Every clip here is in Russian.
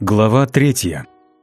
Глава 3.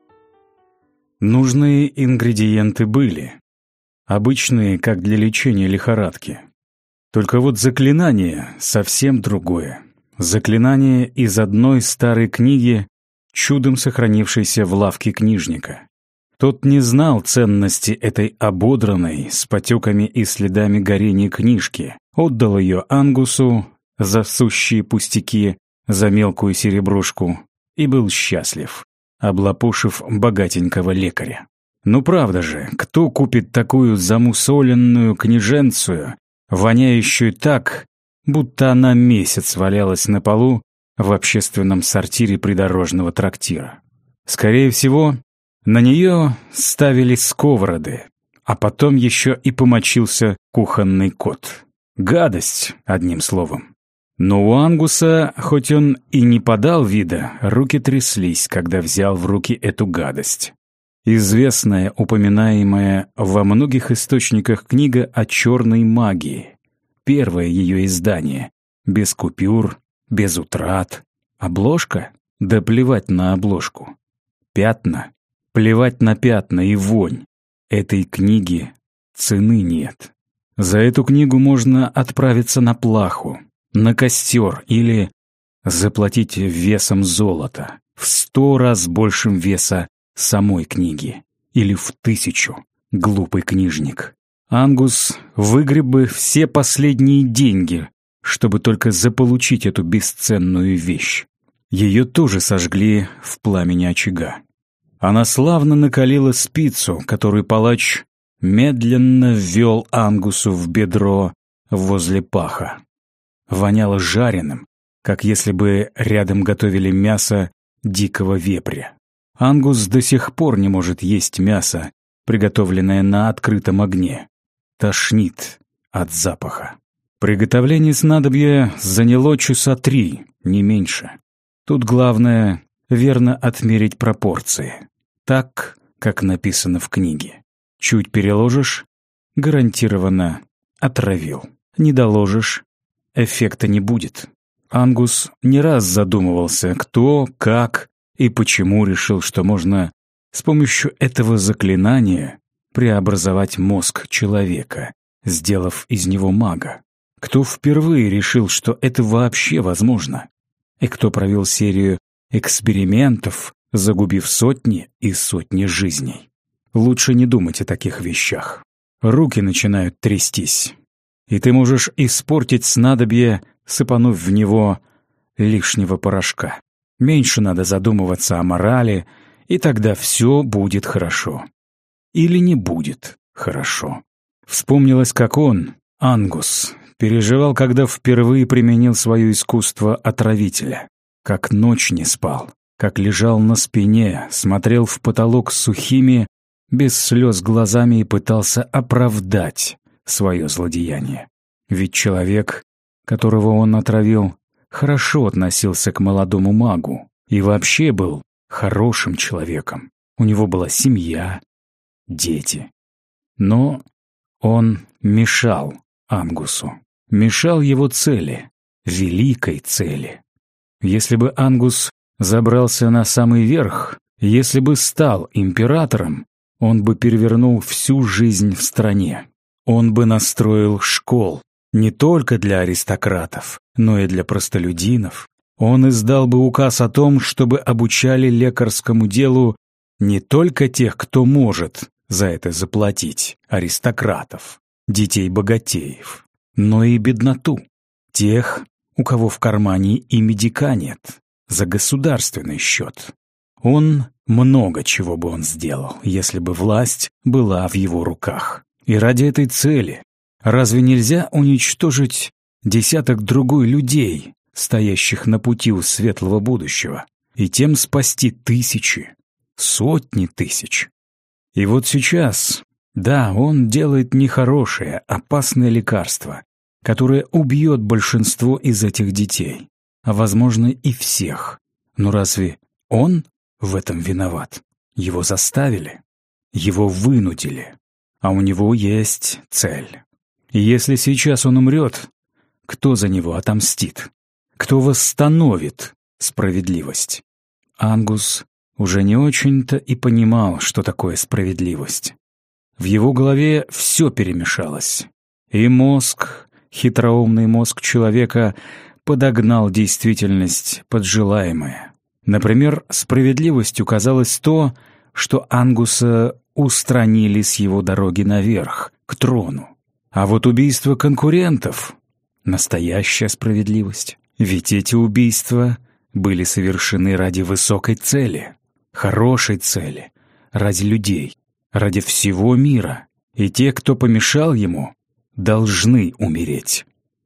Нужные ингредиенты были. Обычные, как для лечения лихорадки. Только вот заклинание совсем другое. Заклинание из одной старой книги, чудом сохранившейся в лавке книжника. Тот не знал ценности этой ободранной, с потеками и следами горения книжки. Отдал ее Ангусу за сущие пустяки, за мелкую серебрушку, и был счастлив, облапошив богатенького лекаря. Ну правда же, кто купит такую замусоленную книженцию, воняющую так, будто она месяц валялась на полу в общественном сортире придорожного трактира? Скорее всего, на нее ставили сковороды, а потом еще и помочился кухонный кот. Гадость, одним словом. Но у Ангуса, хоть он и не подал вида, руки тряслись, когда взял в руки эту гадость. Известная, упоминаемая во многих источниках книга о черной магии. Первое ее издание. Без купюр, без утрат. Обложка? Да плевать на обложку. Пятна? Плевать на пятна и вонь. Этой книги цены нет. За эту книгу можно отправиться на плаху, на костер или заплатить весом золота, в 100 раз большим веса самой книги, или в 1000, глупый книжник. Ангус выгреб бы все последние деньги, чтобы только заполучить эту бесценную вещь. Ее тоже сожгли в пламени очага. Она славно накалила спицу, которую палач медленно ввел Ангусу в бедро возле паха. Воняло жареным, как если бы рядом готовили мясо дикого вепря. Ангус до сих пор не может есть мясо, приготовленное на открытом огне. Тошнит от запаха. Приготовление снадобья заняло часа 3, не меньше. Тут главное — верно отмерить пропорции. Так, как написано в книге. Чуть переложишь — гарантированно отравил. Не доложишь — эффекта не будет. Ангус не раз задумывался, кто, как и почему решил, что можно с помощью этого заклинания преобразовать мозг человека, сделав из него мага. Кто впервые решил, что это вообще возможно? И кто провел серию экспериментов, загубив сотни и сотни жизней? Лучше не думать о таких вещах. Руки начинают трястись. И ты можешь испортить снадобье, сыпанув в него лишнего порошка. Меньше надо задумываться о морали, и тогда все будет хорошо. Или не будет хорошо. Вспомнилось, как он, Ангус, переживал, когда впервые применил свое искусство отравителя. Как ночь не спал, как лежал на спине, смотрел в потолок сухими, без слез глазами и пытался оправдать свое злодеяние. Ведь человек, которого он отравил, хорошо относился к молодому магу и вообще был хорошим человеком. У него была семья, дети. Но он мешал Ангусу, мешал его цели, великой цели. Если бы Ангус забрался на самый верх, если бы стал императором, он бы перевернул всю жизнь в стране. Он бы настроил школ не только для аристократов, но и для простолюдинов. Он издал бы указ о том, чтобы обучали лекарскому делу не только тех, кто может за это заплатить, аристократов, детей богатеев, но и бедноту, тех, у кого в кармане и медика нет, за государственный счет. Он много чего бы он сделал, если бы власть была в его руках. И ради этой цели разве нельзя уничтожить десяток другой людей, стоящих на пути у светлого будущего, и тем спасти тысячи, сотни тысяч? И вот сейчас, да, он делает нехорошее, опасное лекарство, которое убьет большинство из этих детей, а, возможно, и всех. Но разве он в этом виноват? Его заставили, его вынудили. А у него есть цель. И если сейчас он умрет, кто за него отомстит? Кто восстановит справедливость? Ангус уже не очень-то и понимал, что такое справедливость. В его голове все перемешалось. И мозг, хитроумный мозг человека, подогнал действительность под желаемое. Например, справедливостью казалось то, что Ангуса устранили с его дороги наверх, к трону. А вот убийство конкурентов — настоящая справедливость. Ведь эти убийства были совершены ради высокой цели, хорошей цели, ради людей, ради всего мира. И те, кто помешал ему, должны умереть.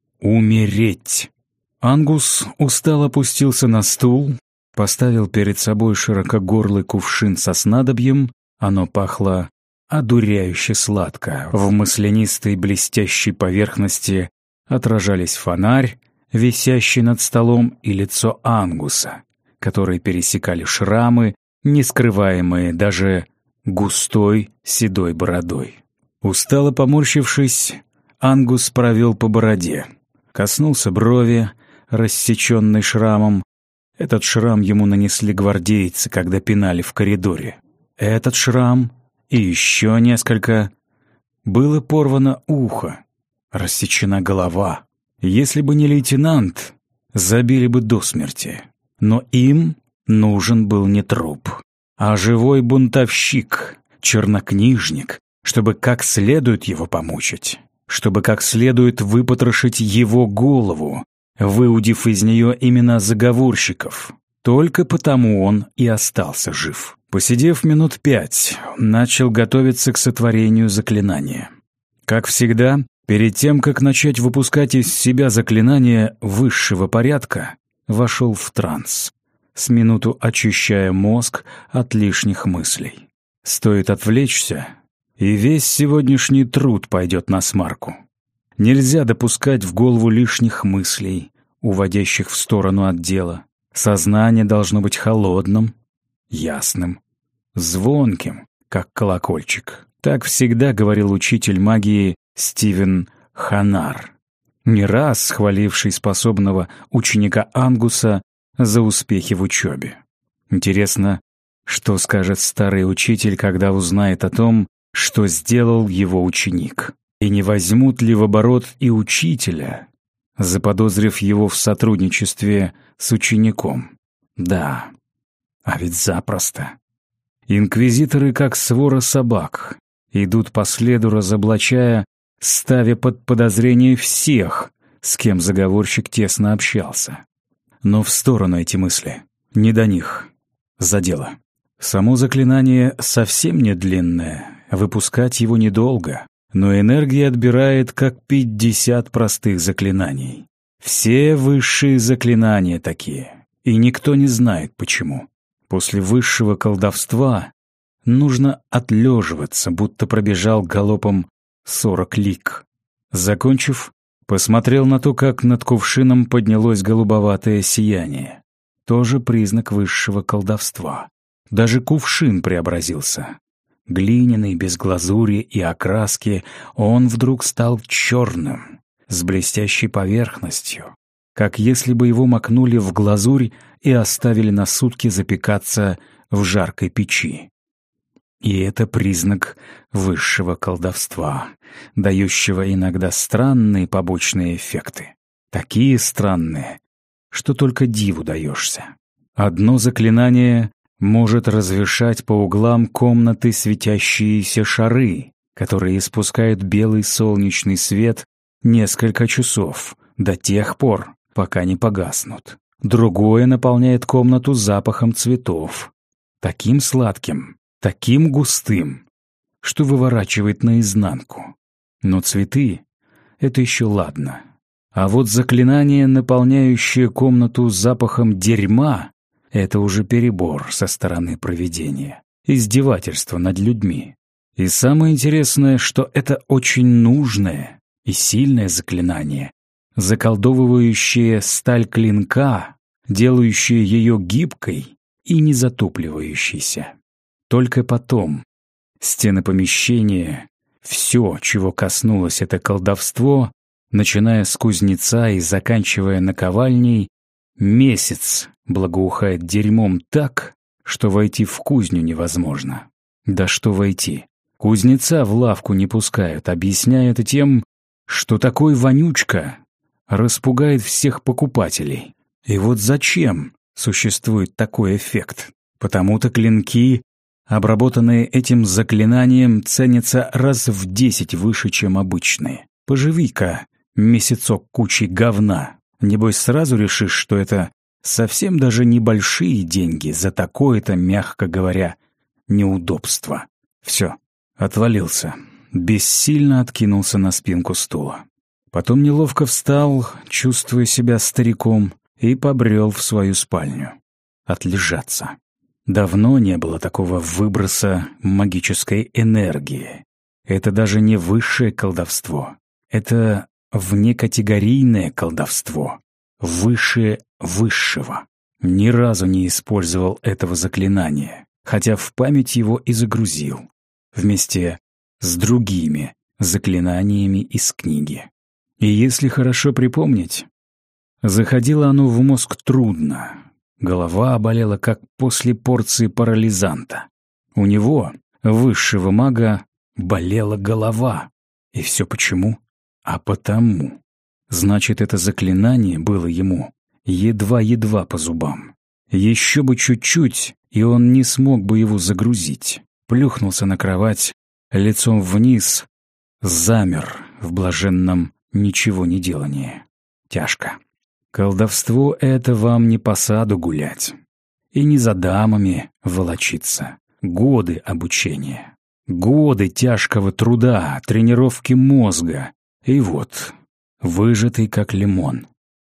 Умереть. Ангус устало опустился на стул, поставил перед собой широкогорлый кувшин со снадобьем. Оно пахло одуряюще сладко. В маслянистой блестящей поверхности отражались фонарь, висящий над столом, и лицо Ангуса, которые пересекали шрамы, не скрываемые даже густой седой бородой. Устало поморщившись, Ангус провел по бороде, коснулся брови, рассеченной шрамом. Этот шрам ему нанесли гвардейцы, когда пинали в коридоре. Этот шрам и еще несколько. Было порвано ухо, рассечена голова. Если бы не лейтенант, забили бы до смерти. Но им нужен был не труп, а живой бунтовщик, чернокнижник, чтобы как следует его помучить, чтобы как следует выпотрошить его голову, выудив из нее имена заговорщиков. Только потому он и остался жив. Посидев минут 5, начал готовиться к сотворению заклинания. Как всегда, перед тем, как начать выпускать из себя заклинания высшего порядка, вошел в транс, с минуту очищая мозг от лишних мыслей. Стоит отвлечься, и весь сегодняшний труд пойдет насмарку. Нельзя допускать в голову лишних мыслей, уводящих в сторону от дела. Сознание должно быть холодным, ясным, звонким, как колокольчик. Так всегда говорил учитель магии Стивен Ханар, не раз хваливший способного ученика Ангуса за успехи в учебе. Интересно, что скажет старый учитель, когда узнает о том, что сделал его ученик? И не возьмут ли в оборот и учителя, заподозрив его в сотрудничестве с учеником? Да, а ведь запросто. Инквизиторы, как свора собак, идут по следу, разоблачая, ставя под подозрение всех, с кем заговорщик тесно общался. Но в сторону эти мысли, не до них, за дело. Само заклинание совсем не длинное, выпускать его недолго, но энергия отбирает как 50 простых заклинаний. Все высшие заклинания такие, и никто не знает почему. После высшего колдовства нужно отлеживаться, будто пробежал галопом 40 лиг. Закончив, посмотрел на то, как над кувшином поднялось голубоватое сияние. Тоже признак высшего колдовства. Даже кувшин преобразился. Глиняный, без глазури и окраски, он вдруг стал черным, с блестящей поверхностью, как если бы его макнули в глазурь и оставили на сутки запекаться в жаркой печи. И это признак высшего колдовства, дающего иногда странные побочные эффекты. Такие странные, что только диву даешься. Одно заклинание может развешать по углам комнаты светящиеся шары, которые испускают белый солнечный свет несколько часов, до тех пор, пока не погаснут. Другое наполняет комнату запахом цветов, таким сладким, таким густым, что выворачивает наизнанку. Но цветы — это еще ладно. А вот заклинание, наполняющее комнату запахом дерьма, это уже перебор со стороны провидения, издевательство над людьми. И самое интересное, что это очень нужное и сильное заклинание, заколдовывающее сталь клинка, делающее ее гибкой и не затупливающейся. Только потом стены помещения, все, чего коснулось это колдовство, начиная с кузнеца и заканчивая наковальней, месяц благоухает дерьмом так, что войти в кузню невозможно. Да что войти? Кузнеца в лавку не пускают, объясняя это тем, что такой вонючка распугает всех покупателей. И вот зачем существует такой эффект? Потому-то клинки, обработанные этим заклинанием, ценятся раз в 10 выше, чем обычные. Поживи-ка месяцок кучей говна. Небось, сразу решишь, что это совсем даже небольшие деньги за такое-то, мягко говоря, неудобство. Все, отвалился. Бессильно откинулся на спинку стула. Потом неловко встал, чувствуя себя стариком, и побрел в свою спальню. Отлежаться. Давно не было такого выброса магической энергии. Это даже не высшее колдовство. Это внекатегорийное колдовство. Выше высшего. Ни разу не использовал этого заклинания, хотя в память его и загрузил. Вместе с другими заклинаниями из книги. И если хорошо припомнить, заходило оно в мозг трудно. Голова болела, как после порции парализанта. У него, высшего мага, болела голова. И все почему? А потому. Значит, это заклинание было ему едва-едва по зубам. Еще бы чуть-чуть, и он не смог бы его загрузить. Плюхнулся на кровать, лицом вниз, замер в блаженном ничегонеделании. Тяжко. Колдовство — это вам не по саду гулять. И не за дамами волочиться. Годы обучения. Годы тяжкого труда, тренировки мозга. И вот, выжатый как лимон.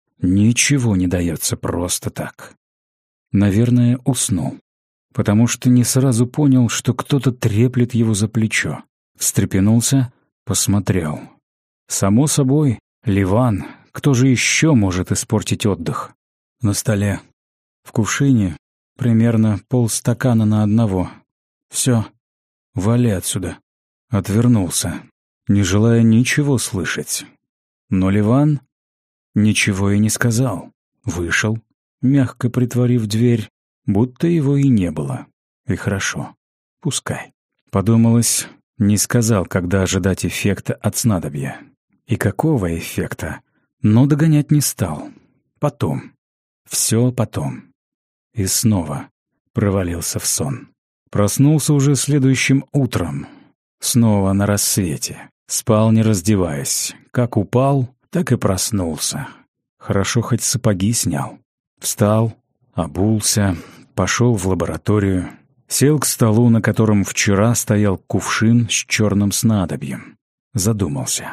Ничего не дается просто так. Наверное, уснул. Потому что не сразу понял, что кто-то треплет его за плечо. Встрепенулся, посмотрел. Само собой, Ливан. Кто же еще может испортить отдых? На столе, в кувшине, примерно полстакана на одного. Все, вали отсюда. Отвернулся, не желая ничего слышать. Но Ливан ничего и не сказал. Вышел, мягко притворив дверь, будто его и не было. И хорошо, пускай. Подумалось, не сказал, когда ожидать эффекта от снадобья. И какого эффекта? Но догонять не стал. Потом. Все потом. И снова провалился в сон. Проснулся уже следующим утром. Снова на рассвете. Спал, не раздеваясь. Как упал, так и проснулся. Хорошо хоть сапоги снял. Встал, обулся, пошел в лабораторию. Сел к столу, на котором вчера стоял кувшин с черным снадобьем. Задумался.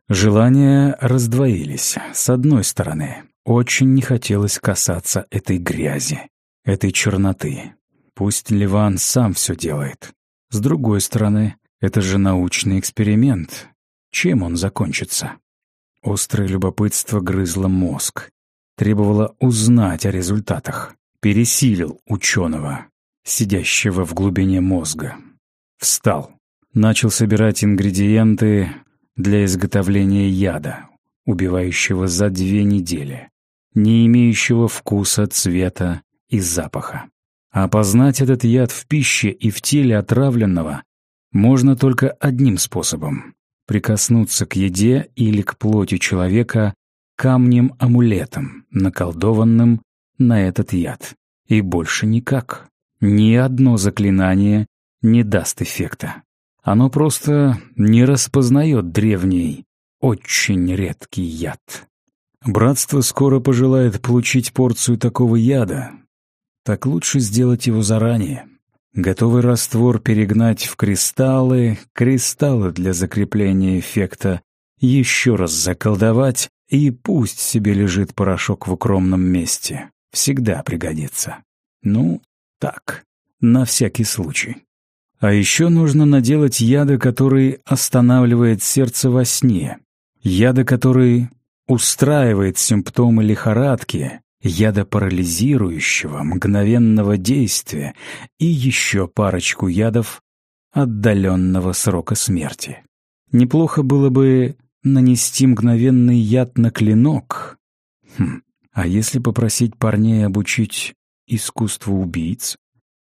Желания раздвоились. С одной стороны, очень не хотелось касаться этой грязи, этой черноты. Пусть Ливан сам все делает. С другой стороны, это же научный эксперимент. Чем он закончится? Острое любопытство грызло мозг. Требовало узнать о результатах. Пересилил ученого, сидящего в глубине мозга. Встал. Начал собирать ингредиенты для изготовления яда, убивающего за 2 недели, не имеющего вкуса, цвета и запаха. Опознать этот яд в пище и в теле отравленного можно только одним способом — прикоснуться к еде или к плоти человека камнем-амулетом, наколдованным на этот яд. И больше никак. Ни одно заклинание не даст эффекта. Оно просто не распознает древний, очень редкий яд. Братство скоро пожелает получить порцию такого яда. Так лучше сделать его заранее. Готовый раствор перегнать в кристаллы, кристаллы для закрепления эффекта, еще раз заколдовать, и пусть себе лежит порошок в укромном месте. Всегда пригодится. Ну, так, на всякий случай. А еще нужно наделать яда, который останавливает сердце во сне, яда, который устраивает симптомы лихорадки, яда парализирующего, мгновенного действия и еще парочку ядов отдаленного срока смерти. Неплохо было бы нанести мгновенный яд на клинок. А если попросить парней обучить искусству убийц?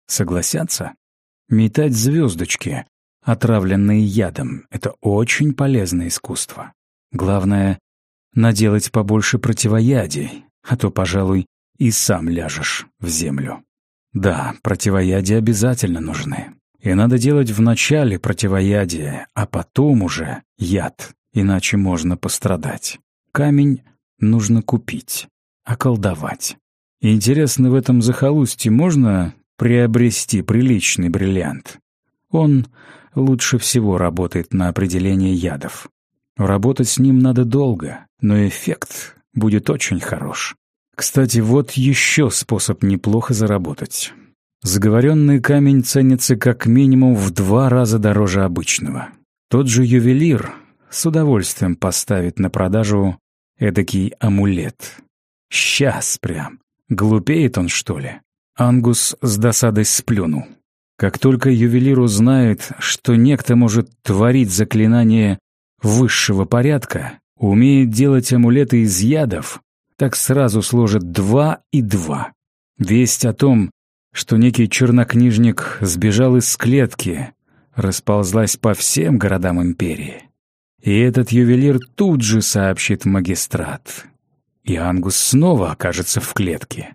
Согласятся? Метать звездочки, отравленные ядом — это очень полезное искусство. Главное — наделать побольше противоядий, а то, пожалуй, и сам ляжешь в землю. Да, противоядия обязательно нужны. И надо делать вначале противоядие, а потом уже яд, иначе можно пострадать. Камень нужно купить, околдовать. Интересно, в этом захолустье можно приобрести приличный бриллиант? Он лучше всего работает на определение ядов. Работать с ним надо долго, но эффект будет очень хорош. Кстати, вот еще способ неплохо заработать. Заговоренный камень ценится как минимум в 2 раза дороже обычного. Тот же ювелир с удовольствием поставит на продажу эдакий амулет. Сейчас прям. Глупеет он, что ли? Ангус с досадой сплюнул. Как только ювелир узнает, что некто может творить заклинание высшего порядка, умеет делать амулеты из ядов, так сразу сложит 2 и 2. Весть о том, что некий чернокнижник сбежал из клетки, расползлась по всем городам империи. И этот ювелир тут же сообщит в магистрат. И Ангус снова окажется в клетке.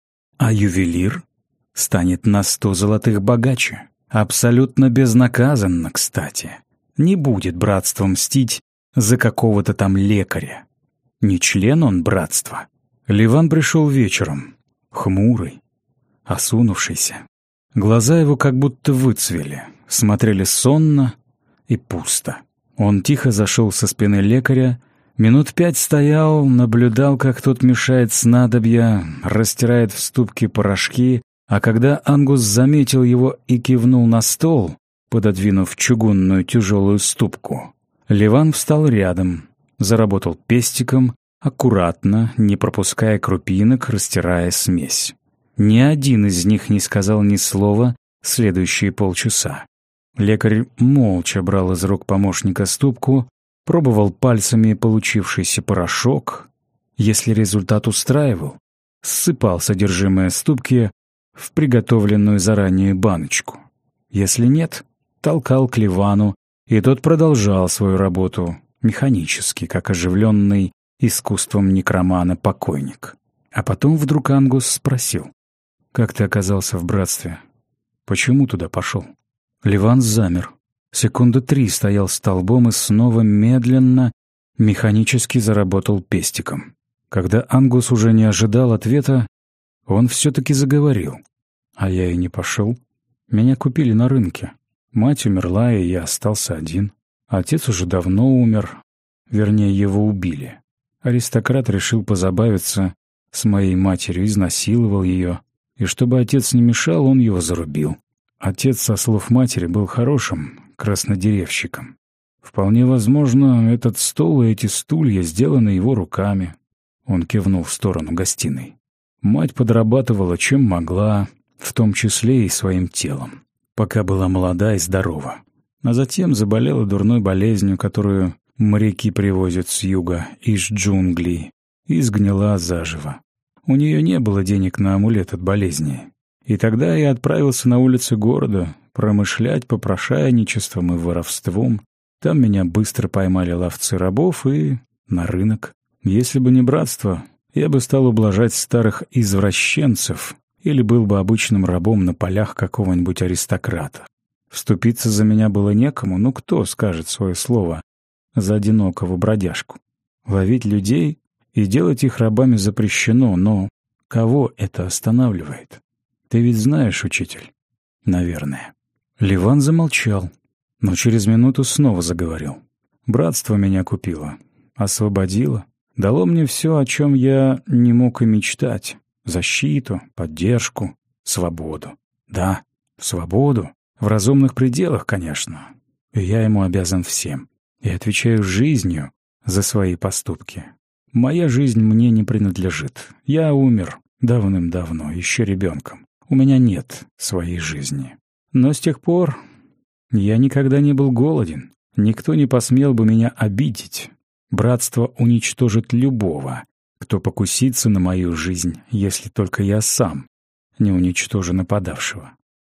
А ювелир станет на 100 золотых богаче. Абсолютно безнаказанно, кстати. Не будет братство мстить за какого-то там лекаря. Не член он братства. Ливан пришел вечером, хмурый, осунувшийся. Глаза его как будто выцвели, смотрели сонно и пусто. Он тихо зашел со спины лекаря, минут 5 стоял, наблюдал, как тот мешает снадобья, растирает в ступке порошки, а когда Ангус заметил его и кивнул на стол, пододвинув чугунную тяжелую ступку, Ливан встал рядом, заработал пестиком, аккуратно, не пропуская крупинок, растирая смесь. Ни один из них не сказал ни слова следующие полчаса. Лекарь молча брал из рук помощника ступку, пробовал пальцами получившийся порошок. Если результат устраивал, ссыпал содержимое ступки в приготовленную заранее баночку. Если нет, толкал к Ливану, и тот продолжал свою работу механически, как оживленный искусством некромана покойник. А потом вдруг Ангус спросил: «Как ты оказался в братстве? Почему туда пошел?» Ливан замер. Секунды 3 стоял столбом и снова медленно, механически заработал пестиком. Когда Ангус уже не ожидал ответа, он все-таки заговорил. «А я и не пошел. Меня купили на рынке. Мать умерла, и я остался один. Отец уже давно умер. Вернее, его убили. Аристократ решил позабавиться с моей матерью, изнасиловал ее. И чтобы отец не мешал, он его зарубил. Отец, со слов матери, был хорошим краснодеревщиком. Вполне возможно, этот стол и эти стулья сделаны его руками». Он кивнул в сторону гостиной. Мать подрабатывала чем могла, в том числе и своим телом, пока была молода и здорова. А затем заболела дурной болезнью, которую моряки привозят с юга, из джунглей, и сгнила заживо. У нее не было денег на амулет от болезни. И тогда я отправился на улицы города промышлять попрошайничеством и воровством. Там меня быстро поймали ловцы рабов и на рынок. Если бы не братство, я бы стал ублажать старых извращенцев или был бы обычным рабом на полях какого-нибудь аристократа. Вступиться за меня было некому, ну кто скажет свое слово за одинокого бродяжку? Ловить людей и делать их рабами запрещено, но кого это останавливает? Ты ведь знаешь, учитель? Наверное. Ливан замолчал, но через минуту снова заговорил. Братство меня купило, освободило, дало мне все, о чем я не мог и мечтать. Защиту, поддержку, свободу. Да, свободу. В разумных пределах, конечно. И я ему обязан всем. И отвечаю жизнью за свои поступки. Моя жизнь мне не принадлежит. Я умер давным-давно, еще ребенком. У меня нет своей жизни. Но с тех пор я никогда не был голоден. Никто не посмел бы меня обидеть. Братство уничтожит любого, кто покусится на мою жизнь, если только я сам не уничтожу нападавшего.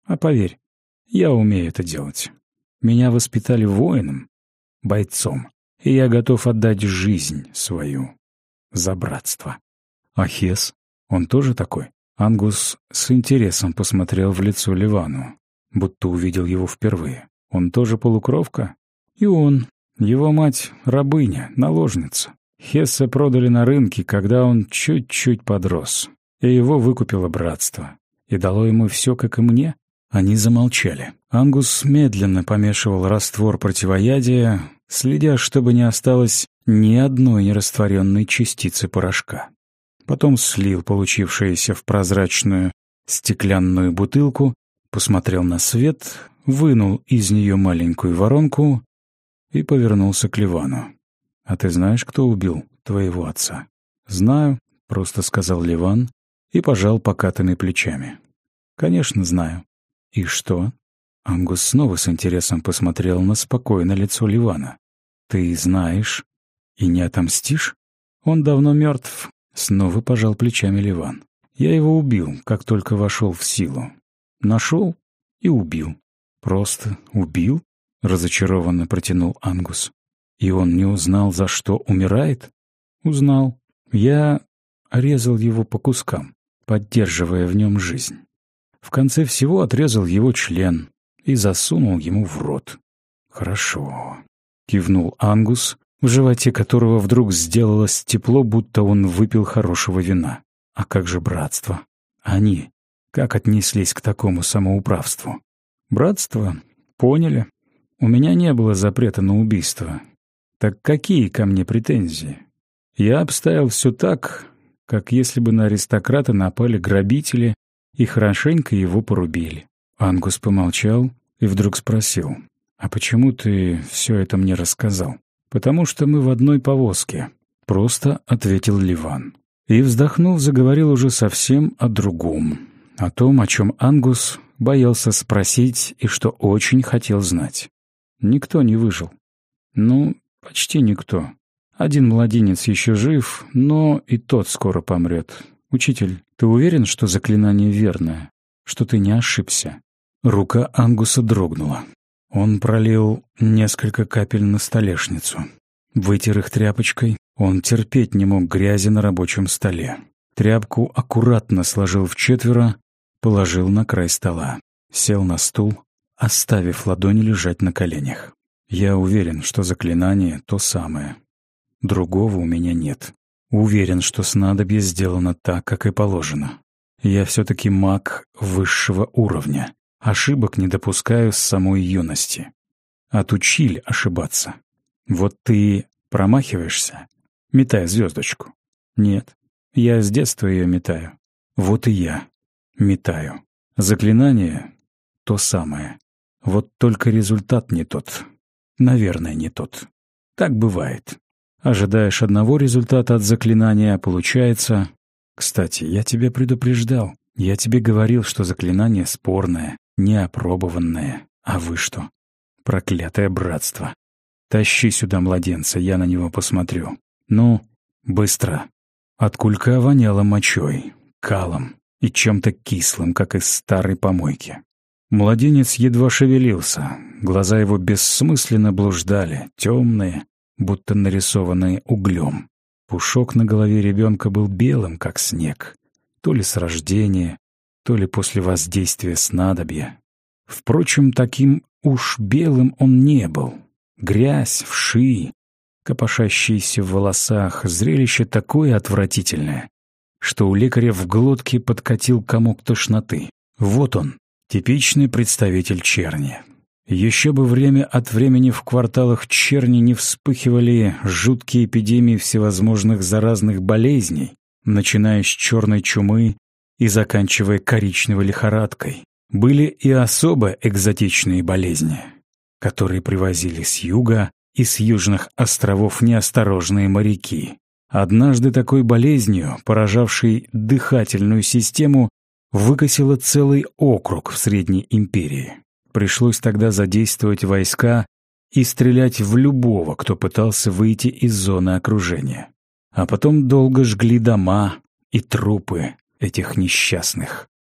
А поверь, я умею это делать. Меня воспитали воином, бойцом, и я готов отдать жизнь свою за братство. А Хес, он тоже такой? Ангус с интересом посмотрел в лицо Ливану, будто увидел его впервые. Он тоже полукровка? И он. Его мать — рабыня, наложница. Хесса продали на рынке, когда он чуть-чуть подрос, и его выкупило братство. И дало ему все, как и мне. Они замолчали. Ангус медленно помешивал раствор противоядия, следя, чтобы не осталось ни одной нерастворенной частицы порошка. Потом слил получившееся в прозрачную стеклянную бутылку, посмотрел на свет, вынул из нее маленькую воронку и повернулся к Ливану. «А ты знаешь, кто убил твоего отца?» «Знаю», — просто сказал Ливан и пожал покатыми плечами. «Конечно, знаю». «И что?» Ангус снова с интересом посмотрел на спокойное лицо Ливана. «Ты знаешь и не отомстишь? Он давно мертв». Снова пожал плечами Ливан. «Я его убил, как только вошел в силу. Нашел и убил». «Просто убил?» — разочарованно протянул Ангус. «И он не узнал, за что умирает?» «Узнал. Я резал его по кускам, поддерживая в нем жизнь. В конце всего отрезал его член и засунул ему в рот». «Хорошо», — кивнул Ангус, в животе которого вдруг сделалось тепло, будто он выпил хорошего вина. «А как же братство? Они как отнеслись к такому самоуправству?» «Братство? Поняли. У меня не было запрета на убийство. Так какие ко мне претензии? Я обставил все так, как если бы на аристократа напали грабители и хорошенько его порубили». Ангус помолчал и вдруг спросил: «А почему ты все это мне рассказал?» «Потому что мы в одной повозке», — просто ответил Ливан. И, вздохнув, заговорил уже совсем о другом, о том, о чем Ангус боялся спросить и что очень хотел знать. Никто не выжил. Ну, почти никто. Один младенец еще жив, но и тот скоро помрет. Учитель, ты уверен, что заклинание верное? Что ты не ошибся?» Рука Ангуса дрогнула. Он пролил несколько капель на столешницу. Вытер их тряпочкой. Он терпеть не мог грязи на рабочем столе. Тряпку аккуратно сложил вчетверо, положил на край стола. Сел на стул, оставив ладони лежать на коленях. «Я уверен, что заклинание то самое. Другого у меня нет. Уверен, что снадобье сделано так, как и положено. Я все-таки маг высшего уровня. Ошибок не допускаю с самой юности. Отучили ошибаться. Вот ты промахиваешься, метая звездочку. Нет, я с детства ее метаю. Вот и я метаю. Заклинание — то самое. Вот только результат не тот. Наверное, не тот. Так бывает. Ожидаешь одного результата от заклинания, а получается... Кстати, я тебя предупреждал. Я тебе говорил, что заклинание спорное, неопробованное. А вы что? Проклятое братство. Тащи сюда младенца, я на него посмотрю. Ну, быстро». От кулька воняло мочой, калом и чем-то кислым, как из старой помойки. Младенец едва шевелился, глаза его бессмысленно блуждали, темные, будто нарисованные углем. Пушок на голове ребенка был белым, как снег, то ли с рождения, то ли после воздействия снадобья. Впрочем, таким уж белым он не был. Грязь, вши, копошащиеся в волосах, зрелище такое отвратительное, что у лекаря в глотке подкатил комок тошноты. Вот он, типичный представитель черни. Еще бы время от времени в кварталах черни не вспыхивали жуткие эпидемии всевозможных заразных болезней, начиная с черной чумы и заканчивая коричневой лихорадкой. Были и особо экзотичные болезни, которые привозили с юга и с южных островов неосторожные моряки. Однажды такой болезнью, поражавшей дыхательную систему, выкосило целый округ в Средней империи. Пришлось тогда задействовать войска и стрелять в любого, кто пытался выйти из зоны окружения. А потом долго жгли дома и трупы этих несчастных.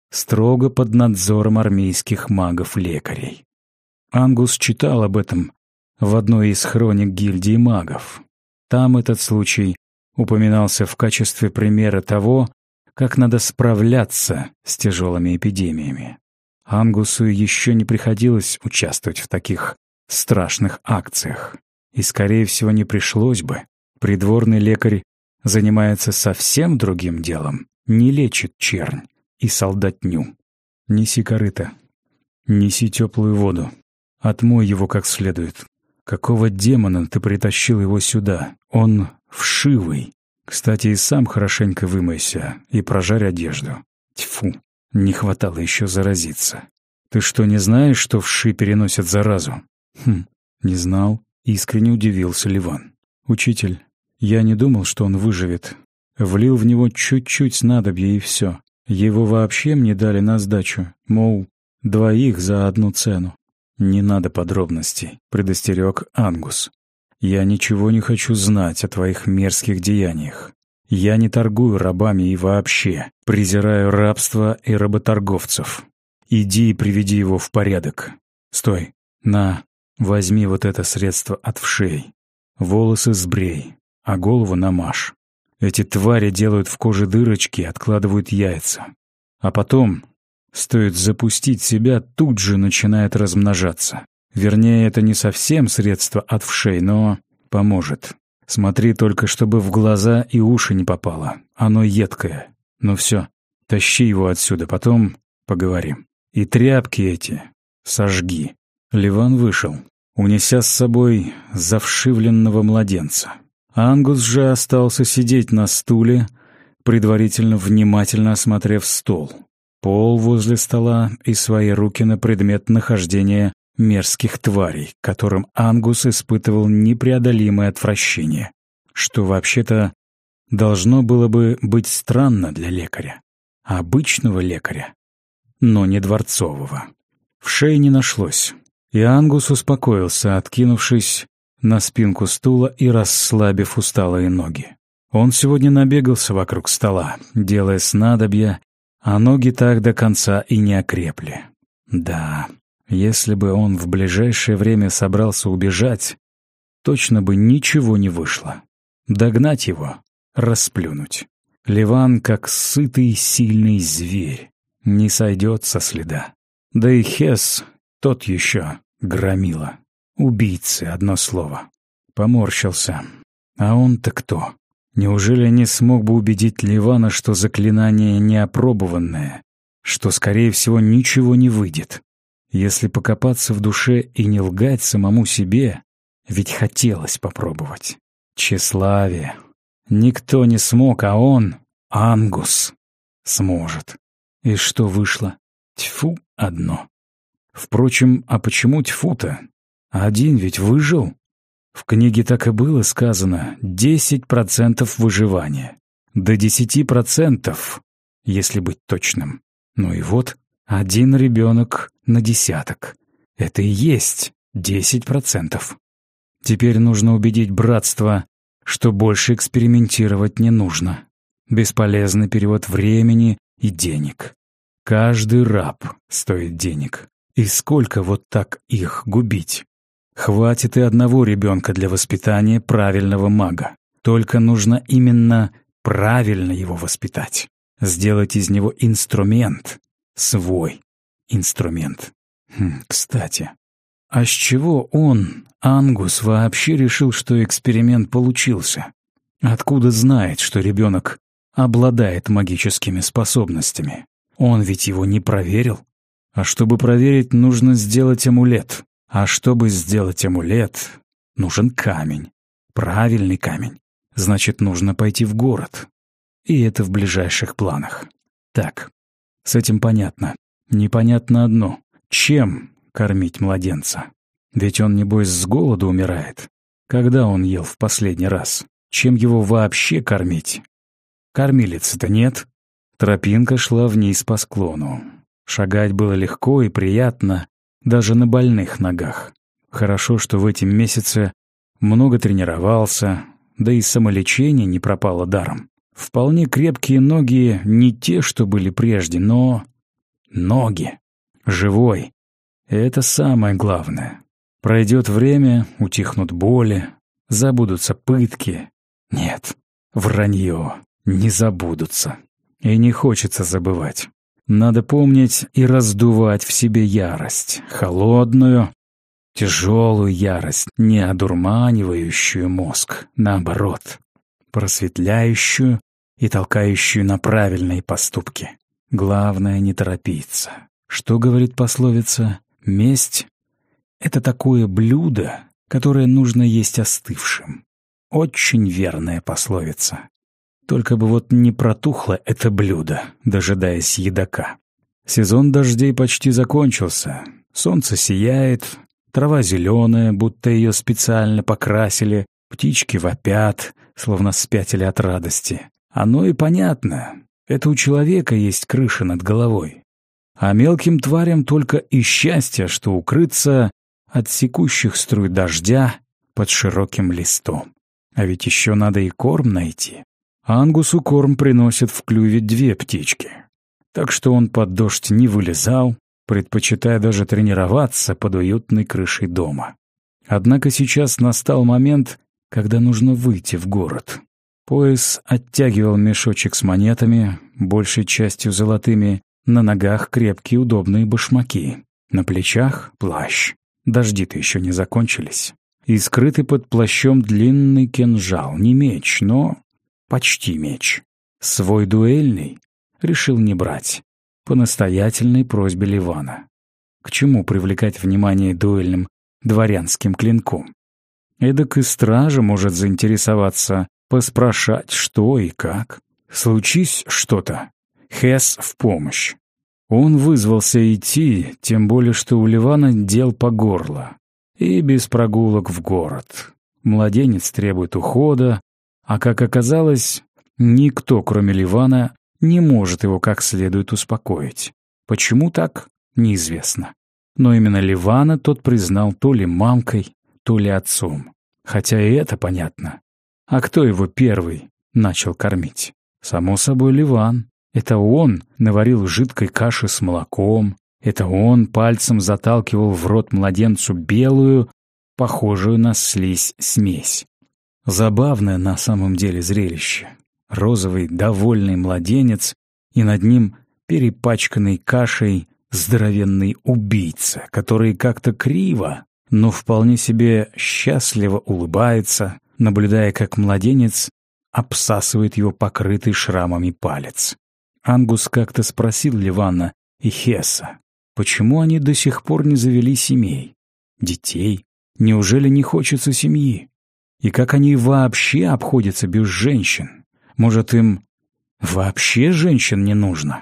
строго под надзором армейских магов-лекарей. Ангус читал об этом в одной из хроник гильдии магов. Там этот случай упоминался в качестве примера того, как надо справляться с тяжелыми эпидемиями. Ангусу еще не приходилось участвовать в таких страшных акциях. И, скорее всего, не пришлось бы. Придворный лекарь занимается совсем другим делом, не лечит чернь и солдатню. Неси корыто, неси теплую воду, отмой его как следует. Какого демона ты притащил его сюда? Он вшивый. Кстати, и сам хорошенько вымойся и прожарь одежду. Тьфу, не хватало еще заразиться. Ты что, не знаешь, что вши переносят заразу? Не знал. Искренне удивился Ливан. Учитель, я не думал, что он выживет. Влил в него чуть-чуть снадобья и все. Его вообще мне дали на сдачу, мол, 2 за 1 цену. Не надо подробностей, предостерег Ангус. Я ничего не хочу знать о твоих мерзких деяниях. Я не торгую рабами и вообще презираю рабство и работорговцев. Иди и приведи его в порядок. Стой, возьми вот это средство от вшей. Волосы сбрей, а голову намажь. Эти твари делают в коже дырочки, откладывают яйца. А потом, стоит запустить себя, тут же начинает размножаться. Вернее, это не совсем средство от вшей, но поможет. Смотри только, чтобы в глаза и уши не попало. Оно едкое. Ну все, тащи его отсюда, потом поговорим. И тряпки эти сожги. Ливан вышел, унеся с собой завшивленного младенца. Ангус же остался сидеть на стуле, предварительно внимательно осмотрев стол, пол возле стола и свои руки на предмет нахождения мерзких тварей, к которым Ангус испытывал непреодолимое отвращение, что вообще-то должно было бы быть странно для лекаря, обычного лекаря, но не дворцового. Вшей не нашлось, и Ангус успокоился, откинувшись на спинку стула и расслабив усталые ноги. Он сегодня набегался вокруг стола, делая снадобья, а ноги так до конца и не окрепли. Да, если бы он в ближайшее время собрался убежать, точно бы ничего не вышло. Догнать его, расплюнуть. Ливан, как сытый сильный зверь, не сойдет со следа. Да и Хес, тот еще громила. Убийцы, одно слово. Поморщился. А он-то кто? Неужели не смог бы убедить Ливана, что заклинание неопробованное, что, скорее всего, ничего не выйдет? Если покопаться в душе и не лгать самому себе, ведь хотелось попробовать. Тщеславие. Никто не смог, а он, Ангус, сможет. И что вышло? Тьфу, одно. Впрочем, а почему тьфу-то? Один ведь выжил. В книге так и было сказано 10% выживания. До 10%, если быть точным. Ну и вот, 1 ребенок на десяток. Это и есть 10%. Теперь нужно убедить братство, что больше экспериментировать не нужно. Бесполезный перевод времени и денег. Каждый раб стоит денег. И сколько вот так их губить? Хватит и 1 ребенка для воспитания правильного мага. Только нужно именно правильно его воспитать. Сделать из него инструмент. Свой инструмент. Кстати, а с чего он, Ангус, вообще решил, что эксперимент получился? Откуда знает, что ребенок обладает магическими способностями? Он ведь его не проверил. А чтобы проверить, нужно сделать амулет. А чтобы сделать амулет, нужен камень. Правильный камень. Значит, нужно пойти в город. И это в ближайших планах. Так, с этим понятно. Непонятно одно. Чем кормить младенца? Ведь он, небось, с голоду умирает. Когда он ел в последний раз? Чем его вообще кормить? Кормилицы-то нет. Тропинка шла вниз по склону. Шагать было легко и приятно, даже на больных ногах. Хорошо, что в эти месяцы много тренировался, да и самолечение не пропало даром. Вполне крепкие ноги не те, что были прежде, но ноги, живой. И это самое главное. Пройдет время, утихнут боли, забудутся пытки. Нет, вранье, не забудутся. И не хочется забывать. Надо помнить и раздувать в себе ярость, холодную, тяжелую ярость, не одурманивающую мозг, наоборот, просветляющую и толкающую на правильные поступки. Главное не торопиться. Что говорит пословица? Месть — это такое блюдо, которое нужно есть остывшим. Очень верная пословица. Только бы вот не протухло это блюдо, дожидаясь едока. Сезон дождей почти закончился. Солнце сияет, трава зеленая, будто ее специально покрасили, птички вопят, словно спятили от радости. Оно и понятно. Это у человека есть крыша над головой. А мелким тварям только и счастье, что укрыться от секущих струй дождя под широким листом. А ведь еще надо и корм найти. Ангусу корм приносят в клюве 2 птички. Так что он под дождь не вылезал, предпочитая даже тренироваться под уютной крышей дома. Однако сейчас настал момент, когда нужно выйти в город. Пояс оттягивал мешочек с монетами, большей частью золотыми, на ногах крепкие удобные башмаки, на плечах плащ. Дожди-то еще не закончились. И скрытый под плащом длинный кинжал, не меч, но почти меч. Свой дуэльный решил не брать, по настоятельной просьбе Ливана. К чему привлекать внимание дуэльным дворянским клинком? Эдак и стража может заинтересоваться, поспрашать, что и как. Случись что-то, Хесс в помощь. Он вызвался идти, тем более что у Ливана дел по горло. И без прогулок в город. Младенец требует ухода, а, как оказалось, никто, кроме Ливана, не может его как следует успокоить. Почему так, неизвестно. Но именно Ливана тот признал то ли мамкой, то ли отцом. Хотя и это понятно. А кто его первый начал кормить? Само собой, Ливан. Это он наварил жидкой каши с молоком. Это он пальцем заталкивал в рот младенцу белую, похожую на слизь, смесь. Забавное на самом деле зрелище. Розовый, довольный младенец, и над ним перепачканный кашей здоровенный убийца, который как-то криво, но вполне себе счастливо улыбается, наблюдая, как младенец обсасывает его покрытый шрамами палец. Ангус как-то спросил Ливана и Хесса, почему они до сих пор не завели семей, детей, неужели не хочется семьи? И как они вообще обходятся без женщин? Может, им вообще женщин не нужно?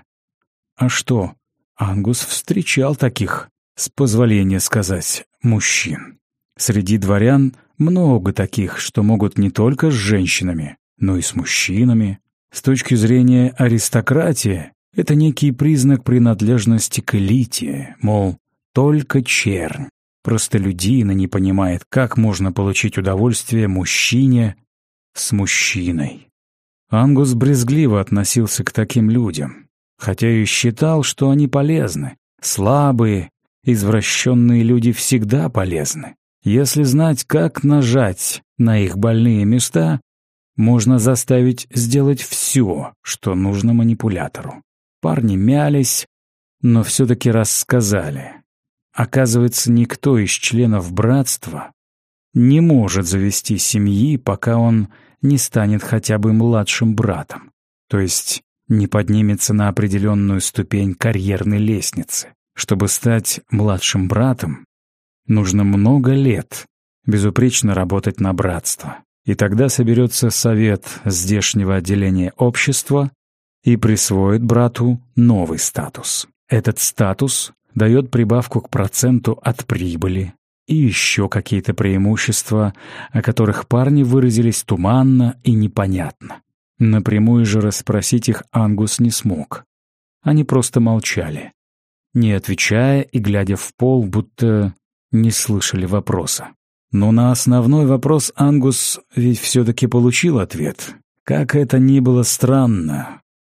А что, Ангус встречал таких, с позволения сказать, мужчин. Среди дворян много таких, что могут не только с женщинами, но и с мужчинами. С точки зрения аристократии, это некий признак принадлежности к элите, мол, только чернь. Простолюдина не понимает, как можно получить удовольствие мужчине с мужчиной. Ангус брезгливо относился к таким людям, хотя и считал, что они полезны. Слабые, извращенные люди всегда полезны. Если знать, как нажать на их больные места, можно заставить сделать все, что нужно манипулятору. Парни мялись, но все-таки рассказали. Оказывается, никто из членов братства не может завести семьи, пока он не станет хотя бы младшим братом, то есть не поднимется на определенную ступень карьерной лестницы. Чтобы стать младшим братом, нужно много лет безупречно работать на братство. И тогда соберется совет здешнего отделения общества и присвоит брату новый статус. Этот статус дает прибавку к проценту от прибыли и еще какие-то преимущества, о которых парни выразились туманно и непонятно. Напрямую же расспросить их Ангус не смог. Они просто молчали, не отвечая и глядя в пол, будто не слышали вопроса. Но на основной вопрос Ангус ведь все-таки получил ответ. Как это ни было странно,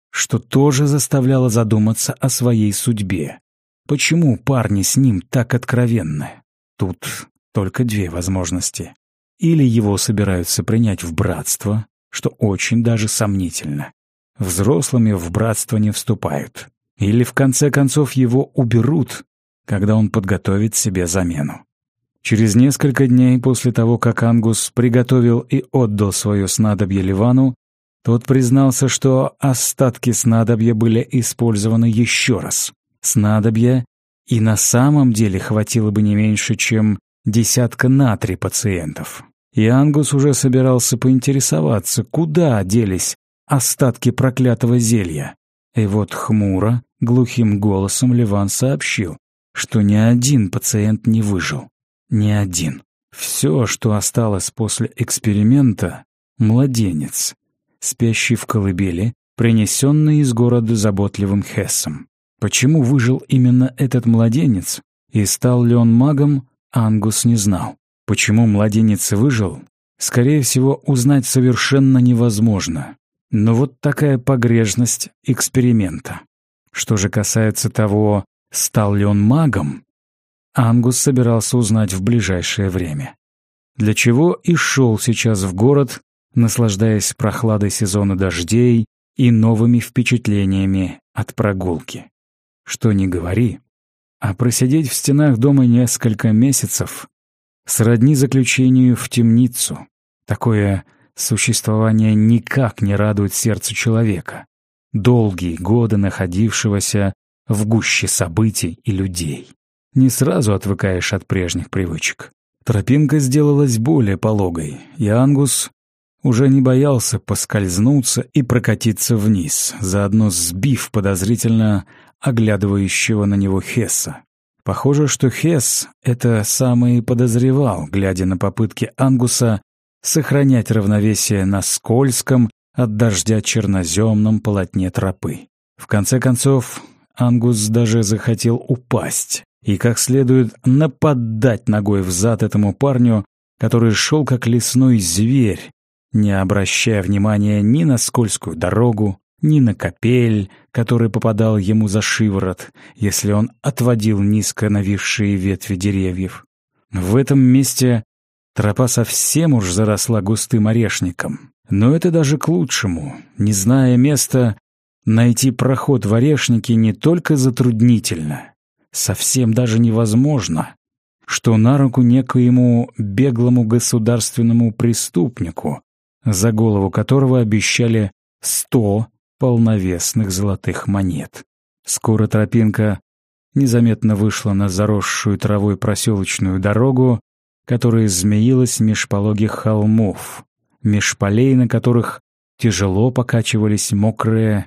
что тоже заставляло задуматься о своей судьбе. Почему парни с ним так откровенны? Тут только две возможности. Или его собираются принять в братство, что очень даже сомнительно. Взрослыми в братство не вступают. Или в конце концов его уберут, когда он подготовит себе замену. Через несколько дней после того, как Ангус приготовил и отдал свое снадобье Ливану, тот признался, что остатки снадобья были использованы еще раз. Снадобья и на самом деле хватило бы не меньше, чем 10 на 3 пациентов. И Ангус уже собирался поинтересоваться, куда делись остатки проклятого зелья. И вот хмуро, глухим голосом Ливан сообщил, что ни один пациент не выжил. Ни один. Все, что осталось после эксперимента — младенец, спящий в колыбели, принесенный из города заботливым Хессом. Почему выжил именно этот младенец и стал ли он магом, Ангус не знал. Почему младенец выжил, скорее всего, узнать совершенно невозможно. Но вот такая погрешность эксперимента. Что же касается того, стал ли он магом, Ангус собирался узнать в ближайшее время. Для чего и шел сейчас в город, наслаждаясь прохладой сезона дождей и новыми впечатлениями от прогулки. Что ни говори, а просидеть в стенах дома несколько месяцев сродни заключению в темницу. Такое существование никак не радует сердце человека, долгие годы находившегося в гуще событий и людей. Не сразу отвыкаешь от прежних привычек. Тропинка сделалась более пологой, и Ангус уже не боялся поскользнуться и прокатиться вниз, заодно сбив подозрительно оглядывающего на него Хесса. Похоже, что Хесс это самый и подозревал, глядя на попытки Ангуса сохранять равновесие на скользком от дождя черноземном полотне тропы. В конце концов, Ангус даже захотел упасть и как следует нападать ногой в зад этому парню, который шел как лесной зверь, не обращая внимания ни на скользкую дорогу, ни на капель, который попадал ему за шиворот, если он отводил низко нависшие ветви деревьев. В этом месте тропа совсем уж заросла густым орешником. Но это даже к лучшему. Не зная места, найти проход в орешнике не только затруднительно, совсем даже невозможно, что на руку некоему беглому государственному преступнику, за голову которого обещали 100 полновесных золотых монет. Скоро тропинка незаметно вышла на заросшую травой проселочную дорогу, которая змеилась меж пологих холмов, меж полей, на которых тяжело покачивались мокрые,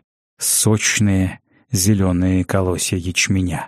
сочные, зеленые колосья ячменя.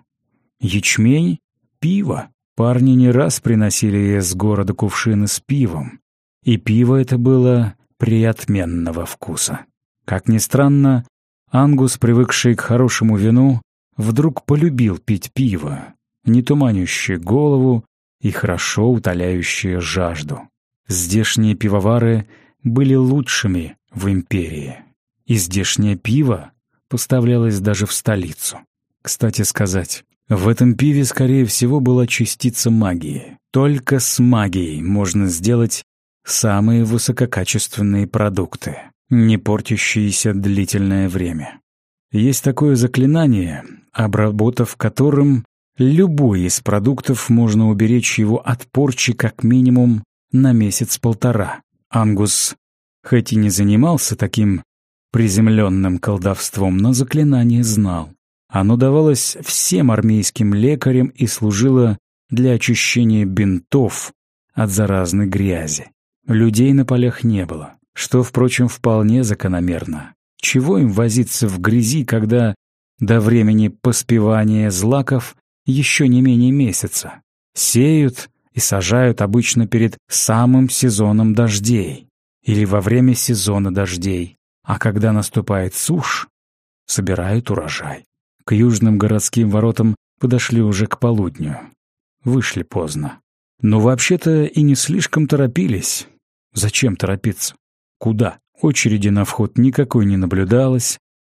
Ячмень — пиво. Парни не раз приносили из города кувшины с пивом, и пиво это было приотменного вкуса. Как ни странно, Ангус, привыкший к хорошему вину, вдруг полюбил пить пиво, не туманящее голову и хорошо утоляющее жажду. Здешние пивовары были лучшими в империи, и здешнее пиво поставлялось даже в столицу. Кстати сказать, в этом пиве, скорее всего, была частица магии. Только с магией можно сделать самые высококачественные продукты, не портящиеся длительное время. Есть такое заклинание, обработав которым любой из продуктов можно уберечь его от порчи как минимум на месяц-полтора. Ангус хоть и не занимался таким приземленным колдовством, но заклинание знал. Оно давалось всем армейским лекарям и служило для очищения бинтов от заразной грязи. Людей на полях не было, что, впрочем, вполне закономерно. Чего им возиться в грязи, когда до времени поспевания злаков еще не менее месяца? Сеют и сажают обычно перед самым сезоном дождей или во время сезона дождей, а когда наступает сушь, собирают урожай. К южным городским воротам подошли уже к полудню. Вышли поздно. Но вообще-то и не слишком торопились. Зачем торопиться? Куда? Очереди на вход никакой не наблюдалось.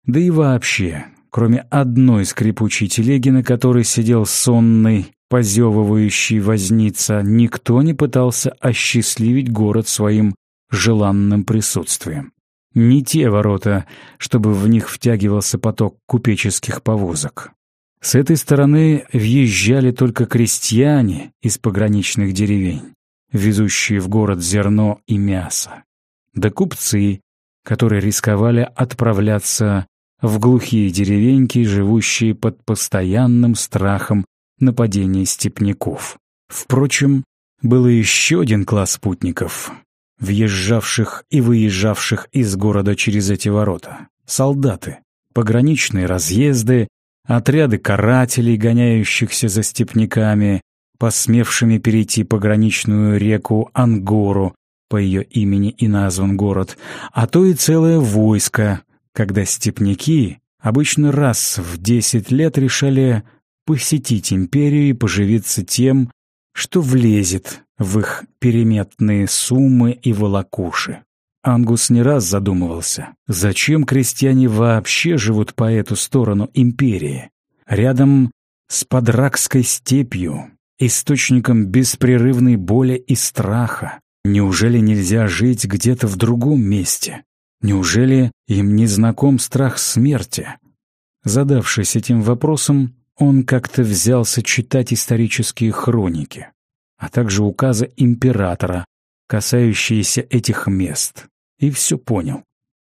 Да и вообще, кроме одной скрипучей телеги, на которой сидел сонный, позевывающий возница, никто не пытался осчастливить город своим желанным присутствием. Не те ворота, чтобы в них втягивался поток купеческих повозок. С этой стороны въезжали только крестьяне из пограничных деревень, везущие в город зерно и мясо, да купцы, которые рисковали отправляться в глухие деревеньки, живущие под постоянным страхом нападения степняков. Впрочем, был еще один класс путников, въезжавших и выезжавших из города через эти ворота. Солдаты, пограничные разъезды, отряды карателей, гоняющихся за степняками, посмевшими перейти пограничную реку Ангору, по ее имени и назван город, а то и целое войско, когда степняки обычно раз в 10 лет решали посетить империю и поживиться тем, что влезет в их переметные суммы и волокуши. Ангус не раз задумывался, зачем крестьяне вообще живут по эту сторону империи, рядом с Подракской степью, источником беспрерывной боли и страха. Неужели нельзя жить где-то в другом месте? Неужели им не знаком страх смерти? Задавшись этим вопросом, он как-то взялся читать исторические хроники, а также указы императора, касающиеся этих мест, и все понял.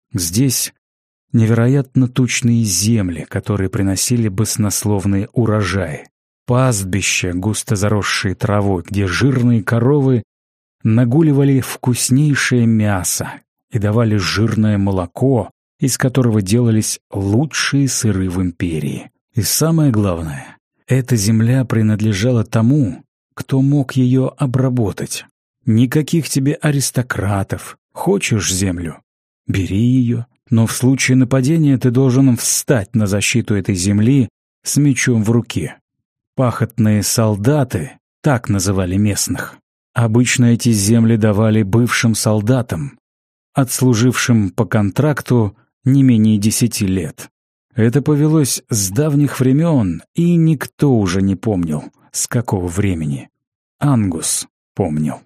Здесь невероятно тучные земли, которые приносили баснословные урожаи, пастбища, густо заросшие травой, где жирные коровы нагуливали вкуснейшее мясо и давали жирное молоко, из которого делались лучшие сыры в империи. И самое главное, эта земля принадлежала тому, кто мог ее обработать. Никаких тебе аристократов. Хочешь землю? Бери ее. Но в случае нападения ты должен встать на защиту этой земли с мечом в руке. Пахотные солдаты, так называли местных. Обычно эти земли давали бывшим солдатам, отслужившим по контракту не менее 10 лет. Это повелось с давних времен, и никто уже не помнил, с какого времени. Ангус помнил.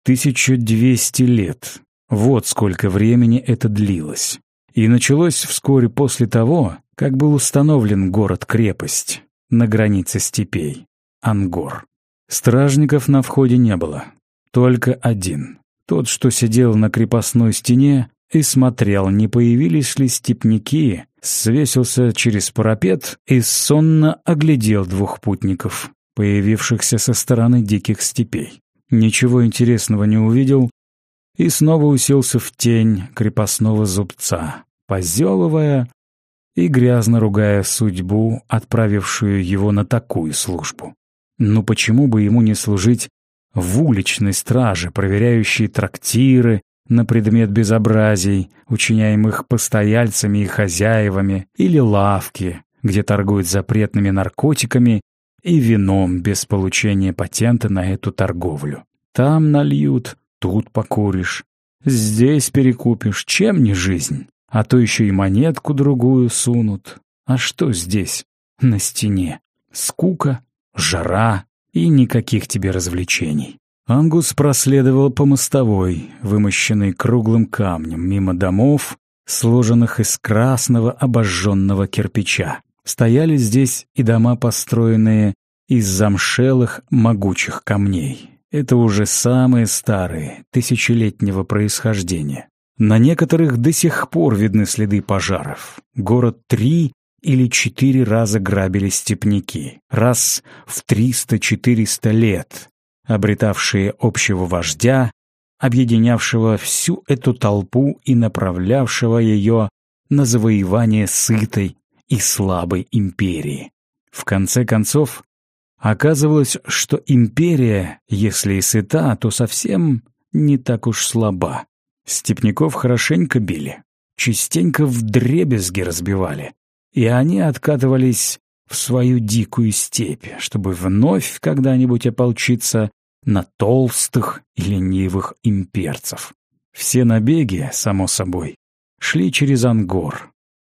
1200 лет. Вот сколько времени это длилось. И началось вскоре после того, как был установлен город-крепость на границе степей — Ангор. Стражников на входе не было. Только один. Тот, что сидел на крепостной стене и смотрел, не появились ли степняки, свесился через парапет и сонно оглядел двух путников, появившихся со стороны диких степей. Ничего интересного не увидел и снова уселся в тень крепостного зубца, позевывая и грязно ругая судьбу, отправившую его на такую службу. Ну почему бы ему не служить в уличной страже, проверяющей трактиры на предмет безобразий, учиняемых постояльцами и хозяевами, или лавки, где торгуют запретными наркотиками и вином без получения патента на эту торговлю. Там нальют, тут покуришь, здесь перекупишь, чем не жизнь, а то еще и монетку-другую сунут. А что здесь, на стене? Скука, жара и никаких тебе развлечений. Ангус проследовал по мостовой, вымощенной круглым камнем, мимо домов, сложенных из красного обожженного кирпича. Стояли здесь и дома, построенные из замшелых могучих камней. Это уже самые старые, тысячелетнего происхождения. На некоторых до сих пор видны следы пожаров. Город 3 или 4 раза грабили степняки, раз в 300-400 лет, обретавшие общего вождя, объединявшего всю эту толпу и направлявшего ее на завоевание сытой и слабой империи. В конце концов, оказывалось, что империя, если и сыта, то совсем не так уж слаба. Степняков хорошенько били, частенько вдребезги разбивали, и они откатывались в свою дикую степь, чтобы вновь когда-нибудь ополчиться на толстых и ленивых имперцев. Все набеги, само собой, шли через Ангор,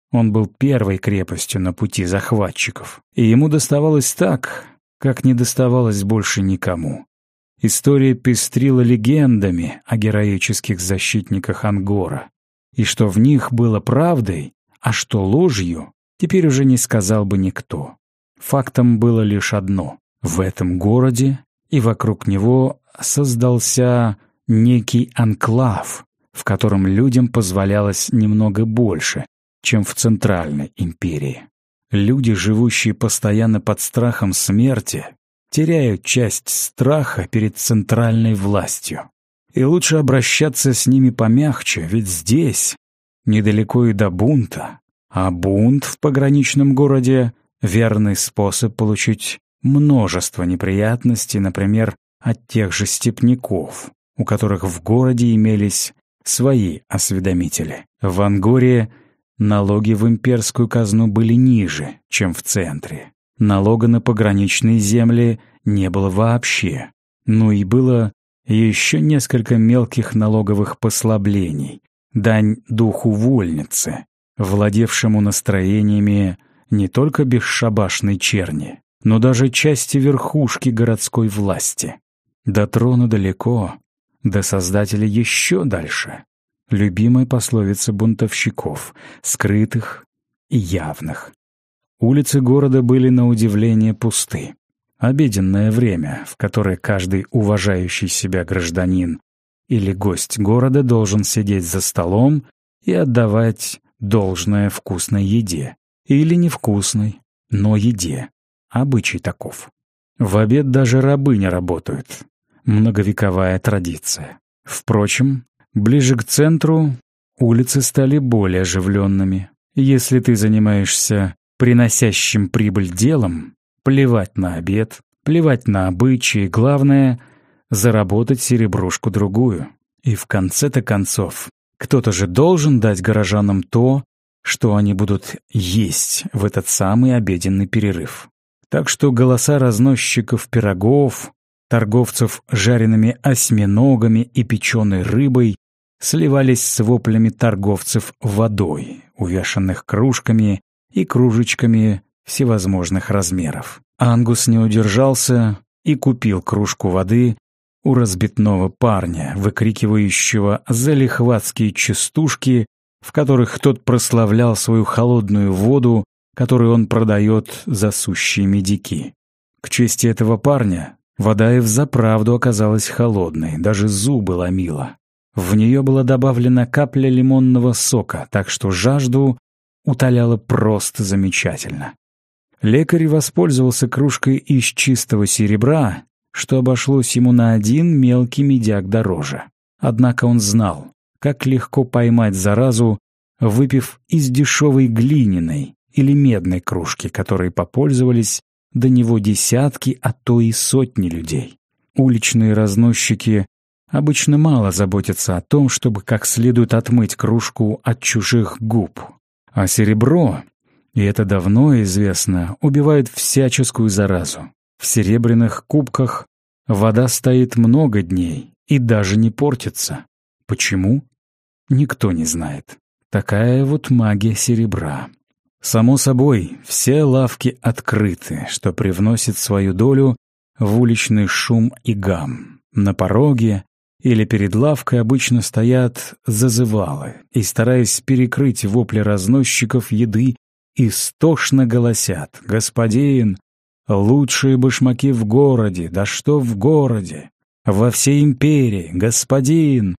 Он был первой крепостью на пути захватчиков, и ему доставалось так, как не доставалось больше никому. История пестрила легендами о героических защитниках Ангора, и что в них было правдой, а что ложью, теперь уже не сказал бы никто. Фактом было лишь одно: в этом городе и вокруг него создался некий анклав, в котором людям позволялось немного больше, чем в Центральной империи. Люди, живущие постоянно под страхом смерти, теряют часть страха перед центральной властью. И лучше обращаться с ними помягче, ведь здесь недалеко и до бунта, а бунт в пограничном городе — верный способ получить множество неприятностей, например, от тех же степняков, у которых в городе имелись свои осведомители. В Ангоре налоги в имперскую казну были ниже, чем в центре. Налога на пограничные земли не было вообще. Ну и было еще несколько мелких налоговых послаблений. Дань духу вольницы, владевшему настроениями не только бесшабашной черни, но даже части верхушки городской власти. До трона далеко, до создателя еще дальше. Любимая пословица бунтовщиков, скрытых и явных. Улицы города были на удивление пусты. Обеденное время, в которое каждый уважающий себя гражданин или гость города должен сидеть за столом и отдавать должное вкусной еде. Или невкусной, но еде. Обычай таков. В обед даже рабы не работают. Многовековая традиция. Впрочем, ближе к центру улицы стали более оживленными. Если ты занимаешься приносящим прибыль делом, плевать на обед, плевать на обычаи, главное — заработать серебрушку-другую. И в конце-то концов, кто-то же должен дать горожанам то, что они будут есть в этот самый обеденный перерыв. Так что голоса разносчиков пирогов, торговцев жареными осьминогами и печеной рыбой сливались с воплями торговцев водой, увешанных кружками и кружечками всевозможных размеров. Ангус не удержался и купил кружку воды у разбитного парня, выкрикивающего залихватские частушки, в которых тот прославлял свою холодную воду, которую он продает за сущие медики. К чести этого парня, вода и взаправду оказалась холодной, даже зубы ломила. В нее была добавлена капля лимонного сока, так что жажду утоляла просто замечательно. Лекарь воспользовался кружкой из чистого серебра, что обошлось ему на 1 мелкий медяк дороже. Однако он знал, как легко поймать заразу, выпив из дешевой глиняной или медной кружки, которой попользовались до него десятки, а то и сотни людей. Уличные разносчики обычно мало заботятся о том, чтобы как следует отмыть кружку от чужих губ. А серебро, и это давно известно, убивает всяческую заразу. В серебряных кубках вода стоит много дней и даже не портится. Почему? Никто не знает. Такая вот магия серебра. Само собой, все лавки открыты, что привносит свою долю в уличный шум и гам. На пороге или перед лавкой обычно стоят зазывалы и, стараясь перекрыть вопли разносчиков еды, истошно голосят: «Господин, лучшие башмаки в городе, да что в городе, во всей империи, господин,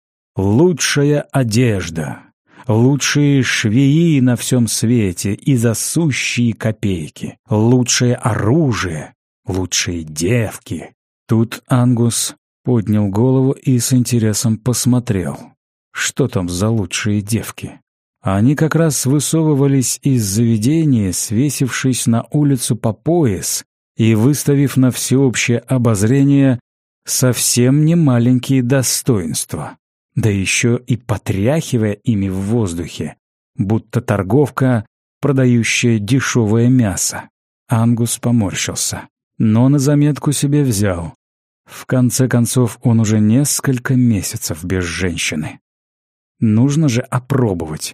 лучшая одежда, лучшие швеи на всем свете и за сущие копейки, лучшее оружие, лучшие девки». Тут Ангус поднял голову и с интересом посмотрел, что там за лучшие девки. Они как раз высовывались из заведения, свесившись на улицу по пояс и выставив на всеобщее обозрение совсем немаленькие достоинства, да еще и потряхивая ими в воздухе, будто торговка, продающая дешевое мясо. Ангус поморщился, но на заметку себе взял. В конце концов, он уже несколько месяцев без женщины. Нужно же опробовать.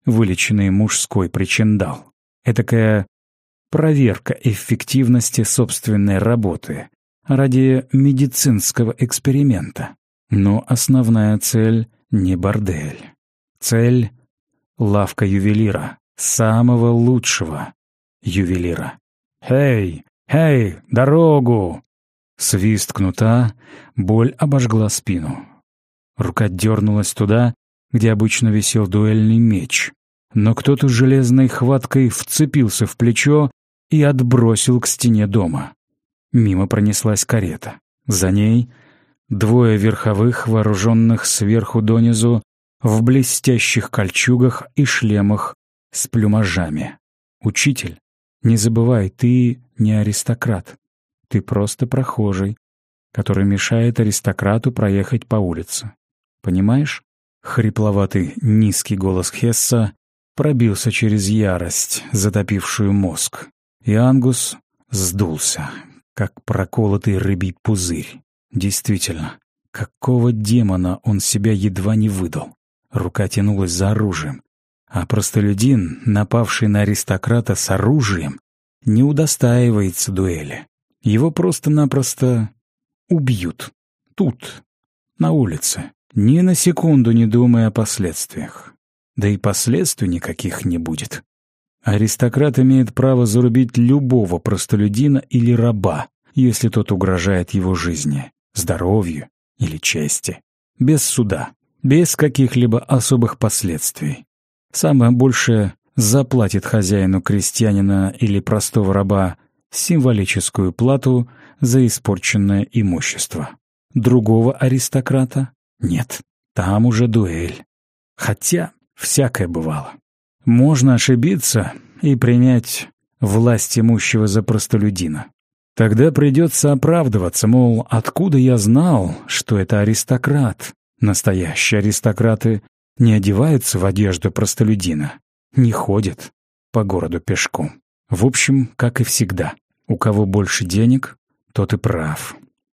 вылеченный мужской причиндал. Этакая проверка эффективности собственной работы ради медицинского эксперимента. Но основная цель не бордель. Цель — лавка ювелира, самого лучшего ювелира. «Эй, эй, дорогу!» Свист кнута, боль обожгла спину. Рука дернулась туда, где обычно висел дуэльный меч. Но кто-то железной хваткой вцепился в плечо и отбросил к стене дома. Мимо пронеслась карета. За ней двое верховых, вооруженных сверху донизу, в блестящих кольчугах и шлемах с плюмажами. «Учитель, не забывай, ты не аристократ. Ты просто прохожий, который мешает аристократу проехать по улице. Понимаешь?» Хрипловатый низкий голос Хесса пробился через ярость, затопившую мозг. И Ангус сдулся, как проколотый рыбий пузырь. Действительно, какого демона он себя едва не выдал? Рука тянулась за оружием, а простолюдин, напавший на аристократа с оружием, не удостаивается дуэли. Его просто-напросто убьют. Тут, на улице, ни на секунду не думая о последствиях. Да и последствий никаких не будет. Аристократ имеет право зарубить любого простолюдина или раба, если тот угрожает его жизни, здоровью или чести. Без суда, без каких-либо особых последствий. Самое большее заплатит хозяину крестьянина или простого раба символическую плату за испорченное имущество. Другого аристократа нет, там уже дуэль. Хотя всякое бывало. Можно ошибиться и принять власть имущего за простолюдина. Тогда придется оправдываться, мол, откуда я знал, что это аристократ? Настоящие аристократы не одеваются в одежду простолюдина, не ходят по городу пешком. В общем, как и всегда, у кого больше денег, тот и прав.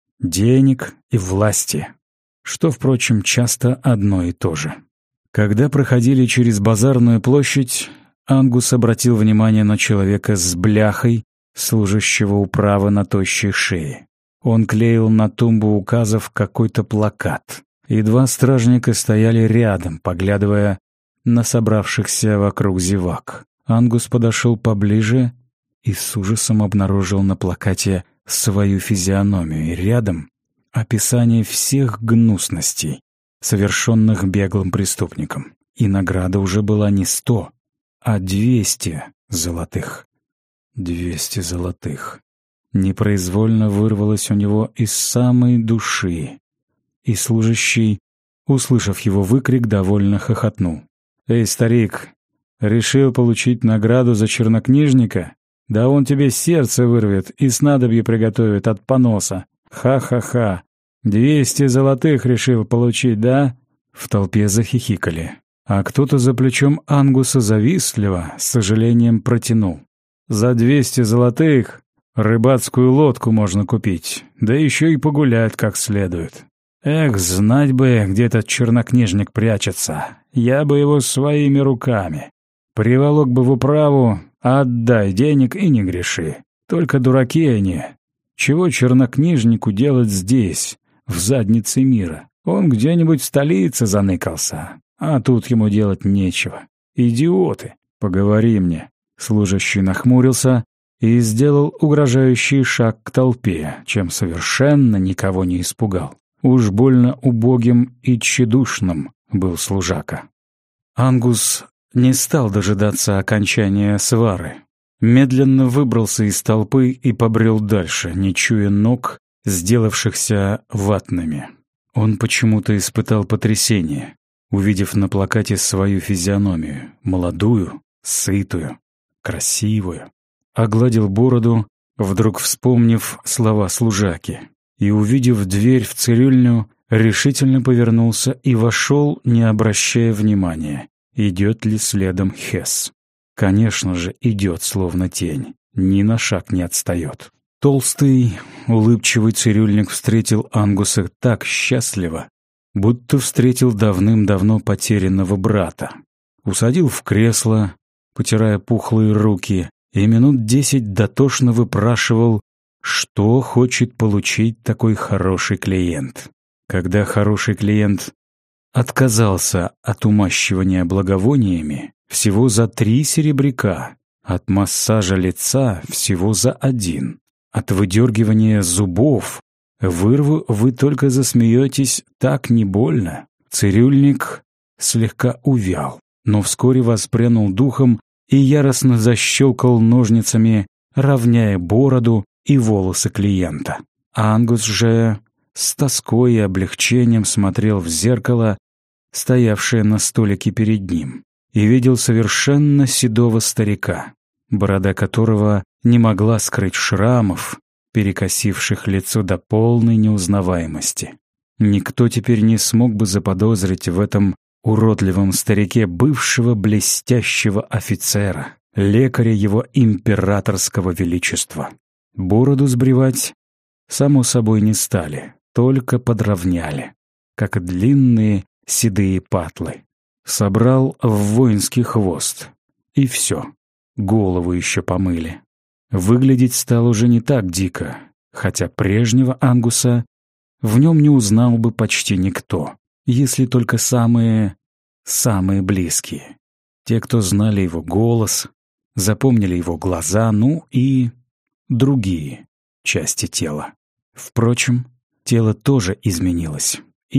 Денег и власти, что, впрочем, часто одно и то же. Когда проходили через базарную площадь, Ангус обратил внимание на человека с бляхой, служащего управы на тощей шее. Он клеил на тумбу указов какой-то плакат, и два стражника стояли рядом, поглядывая на собравшихся вокруг зевак. Ангус подошел поближе и с ужасом обнаружил на плакате свою физиономию, и рядом описание всех гнусностей, совершенных беглым преступником. И награда уже была не 100, а 200 золотых. 200 золотых. Непроизвольно вырвалось у него из самой души. И служащий, услышав его выкрик, довольно хохотнул. «Эй, старик, решил получить награду за чернокнижника? Да он тебе сердце вырвет и снадобье приготовит от поноса. Ха-ха-ха! 200 золотых решил получить, да?» В толпе захихикали. А кто-то за плечом Ангуса завистливо, с сожалением протянул. «За 200 золотых рыбацкую лодку можно купить, да еще и погулять как следует. Эх, знать бы, где этот чернокнижник прячется. Я бы его своими руками. Приволок бы в управу, отдай денег и не греши. Только дураки они. Чего чернокнижнику делать здесь, в заднице мира? Он где-нибудь в столице заныкался, а тут ему делать нечего. Идиоты, поговори мне». Служащий нахмурился и сделал угрожающий шаг к толпе, чем совершенно никого не испугал. Уж больно убогим и тщедушным был служака. Ангус не стал дожидаться окончания свары. Медленно выбрался из толпы и побрел дальше, не чуя ног, сделавшихся ватными. Он почему-то испытал потрясение, увидев на плакате свою физиономию, молодую, сытую, красивую. Огладил бороду, вдруг вспомнив слова служаки, и, увидев дверь в цирюльню, решительно повернулся и вошел, не обращая внимания, идет ли следом Хесс. Конечно же, идет, словно тень, ни на шаг не отстает. Толстый, улыбчивый цирюльник встретил Ангуса так счастливо, будто встретил давным-давно потерянного брата. усадил в кресло, потирая пухлые руки, и минут 10 дотошно выпрашивал, что хочет получить такой хороший клиент. Когда хороший клиент отказался от умащивания благовониями всего за 3 серебряка, от массажа лица всего за 1, от выдергивания зубов вырву вы только засмеетесь, так не больно. Цирюльник слегка увял, но вскоре воспрянул духом и яростно защелкал ножницами, равняя бороду и волосы клиента. Ангус же с тоской и облегчением смотрел в зеркало, стоявшее на столике перед ним, и видел совершенно седого старика, борода которого не могла скрыть шрамов, перекосивших лицо до полной неузнаваемости. Никто теперь не смог бы заподозрить в этом уродливом старике бывшего блестящего офицера, лекаря его императорского величества. Бороду сбривать, само собой, не стали, только подровняли, как и длинные седые патлы. Собрал в воинский хвост, и все, голову еще помыли. Выглядеть стал уже не так дико, хотя прежнего Ангуса в нем не узнал бы почти никто, если только самые близкие. Те, кто знали его голос, запомнили его глаза, ну и другие части тела. Впрочем, тело тоже изменилось.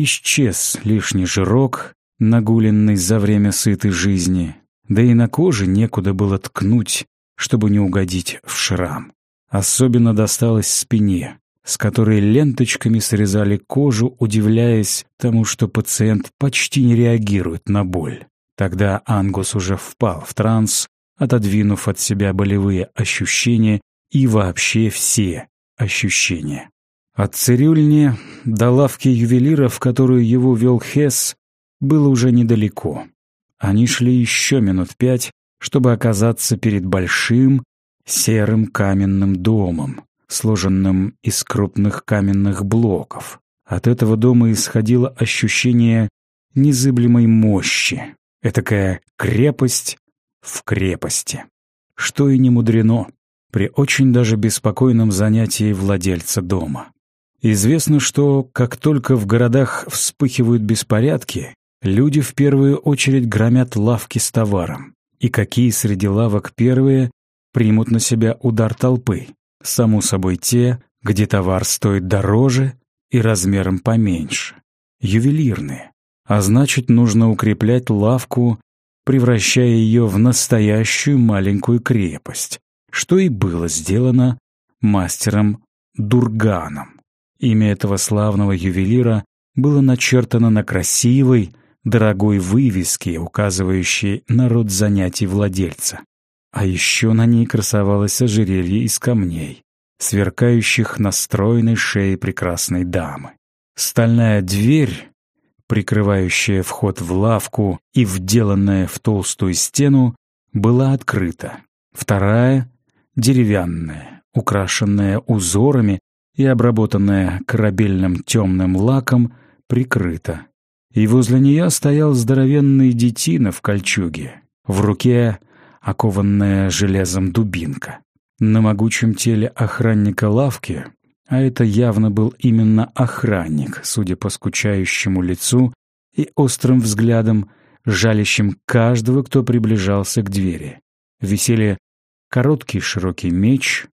Исчез лишний жирок, нагуленный за время сытой жизни, да и на коже некуда было ткнуть, чтобы не угодить в шрам. Особенно досталось спине, с которой ленточками срезали кожу, удивляясь тому, что пациент почти не реагирует на боль. Тогда Ангус уже впал в транс, отодвинув от себя болевые ощущения и вообще все ощущения. От цирюльни до лавки ювелира, в которую его вел Хесс, было уже недалеко. Они шли еще минут 5, чтобы оказаться перед большим серым каменным домом, сложенным из крупных каменных блоков. От этого дома исходило ощущение незыблемой мощи, этакая крепость в крепости. Что и не мудрено при очень даже беспокойном занятии владельца дома. Известно, что как только в городах вспыхивают беспорядки, люди в первую очередь громят лавки с товаром. И какие среди лавок первые примут на себя удар толпы? Само собой те, где товар стоит дороже и размером поменьше. Ювелирные. А значит, нужно укреплять лавку, превращая ее в настоящую маленькую крепость, что и было сделано мастером Дурганом. Имя этого славного ювелира было начертано на красивой, дорогой вывеске, указывающей на род занятий владельца. А еще на ней красовалось ожерелье из камней, сверкающих на стройной шее прекрасной дамы. Стальная дверь, прикрывающая вход в лавку и вделанная в толстую стену, была открыта. Вторая, деревянная, украшенная узорами и обработанная корабельным темным лаком, прикрыта. И возле нее стоял здоровенный детина в кольчуге, в руке окованная железом дубинка. На могучем теле охранника лавки, а это явно был именно охранник, судя по скучающему лицу и острым взглядам, жалящим каждого, кто приближался к двери, висели короткий широкий меч,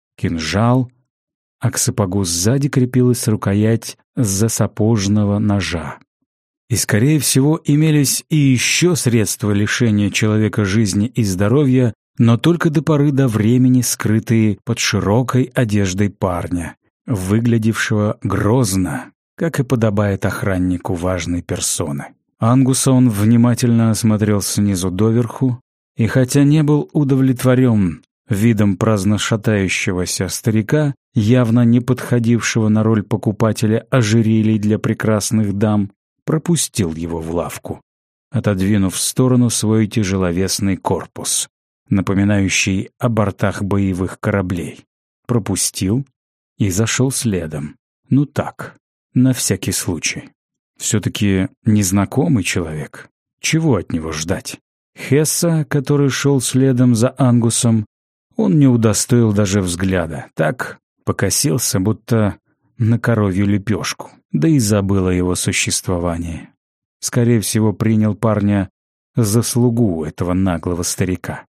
кинжал, а к сапогу сзади крепилась рукоять засапожного ножа. И, скорее всего, имелись и еще средства лишения человека жизни и здоровья, но только до поры до времени скрытые под широкой одеждой парня, выглядевшего грозно, как и подобает охраннику важной персоны. Ангуса он внимательно осмотрел снизу доверху, и хотя не был удовлетворен видом праздно шатающегося старика, явно не подходившего на роль покупателя ожерелий для прекрасных дам, пропустил его в лавку, отодвинув в сторону свой тяжеловесный корпус, напоминающий о бортах боевых кораблей. Пропустил и зашел следом. Ну так, на всякий случай. Все-таки незнакомый человек. Чего от него ждать? Хесса, который шел следом за Ангусом, он не удостоил даже взгляда. Так покосился, будто на коровью лепешку, да и забыл о его существовании. Скорее всего, принял парня за слугу этого наглого старика.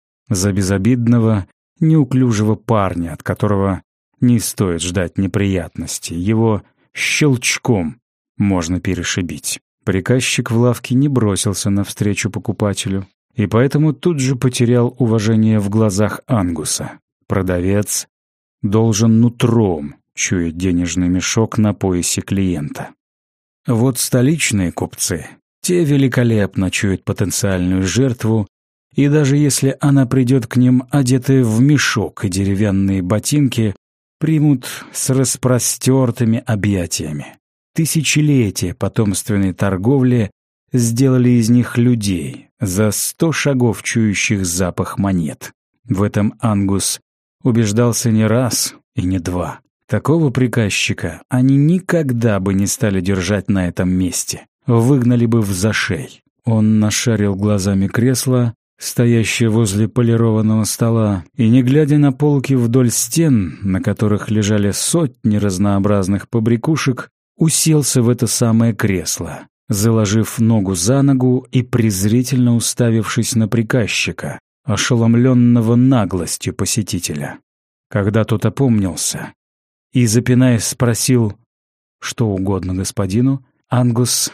За безобидного, неуклюжего парня, от которого не стоит ждать неприятностей. Его щелчком можно перешибить. Приказчик в лавке не бросился навстречу покупателю, и поэтому тут же потерял уважение в глазах Ангуса. Продавец должен нутром чуять денежный мешок на поясе клиента. Вот столичные купцы, те великолепно чуют потенциальную жертву, и даже если она придет к ним, одетая в мешок и деревянные ботинки, примут с распростертыми объятиями. Тысячелетия потомственной торговли сделали из них людей, за 100 шагов чующих запах монет. В этом Ангус убеждался не раз и не два. Такого приказчика они никогда бы не стали держать на этом месте, выгнали бы в зашей. Он нашарил глазами кресло, стоящее возле полированного стола, и, не глядя на полки вдоль стен, на которых лежали сотни разнообразных побрякушек, уселся в это самое кресло, заложив ногу за ногу и презрительно уставившись на приказчика, ошеломленного наглостью посетителя. Когда тот опомнился и, запинаясь, спросил «что угодно господину», Ангус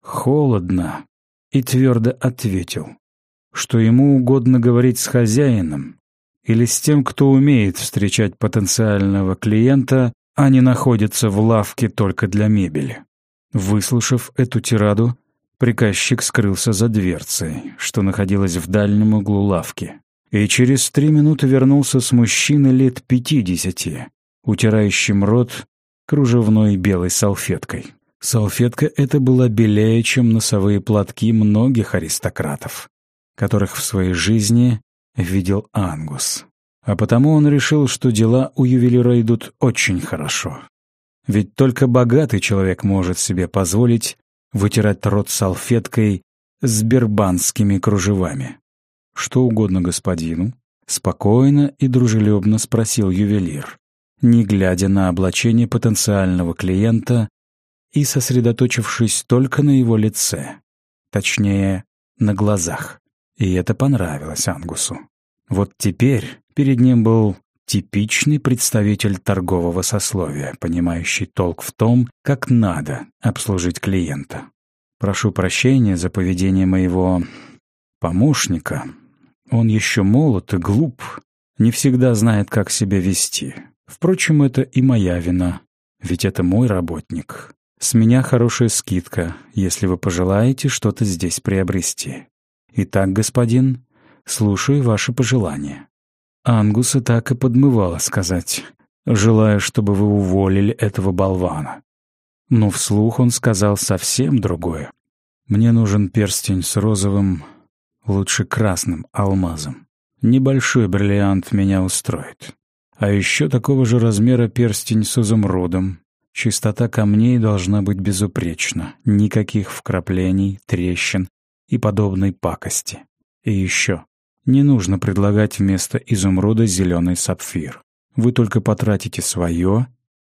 холодно и твердо ответил, что ему угодно говорить с хозяином или с тем, кто умеет встречать потенциального клиента, а не находится в лавке только для мебели. Выслушав эту тираду, приказчик скрылся за дверцей, что находилась в дальнем углу лавки, и через 3 минуты вернулся с мужчиной лет 50, утирающим рот кружевной белой салфеткой. Салфетка эта была белее, чем носовые платки многих аристократов, которых в своей жизни видел Ангус. А потому он решил, что дела у ювелира идут очень хорошо. Ведь только богатый человек может себе позволить вытирать рот салфеткой с бербанскими кружевами. «Что угодно господину?» — спокойно и дружелюбно спросил ювелир, не глядя на облачение потенциального клиента и сосредоточившись только на его лице, точнее, на глазах. И это понравилось Ангусу. Вот теперь перед ним был типичный представитель торгового сословия, понимающий толк в том, как надо обслужить клиента. «Прошу прощения за поведение моего помощника. Он еще молод и глуп, не всегда знает, как себя вести. Впрочем, это и моя вина, ведь это мой работник. С меня хорошая скидка, если вы пожелаете что-то здесь приобрести. Итак, господин, слушаю ваши пожелания». Ангуса так и подмывало сказать: «Желаю, чтобы вы уволили этого болвана». Но вслух он сказал совсем другое: «Мне нужен перстень с розовым, лучше красным алмазом. Небольшой бриллиант меня устроит. А еще такого же размера перстень с изумрудом. Чистота камней должна быть безупречна, никаких вкраплений, трещин и подобной пакости. И еще, не нужно предлагать вместо изумруда зеленый сапфир. Вы только потратите свое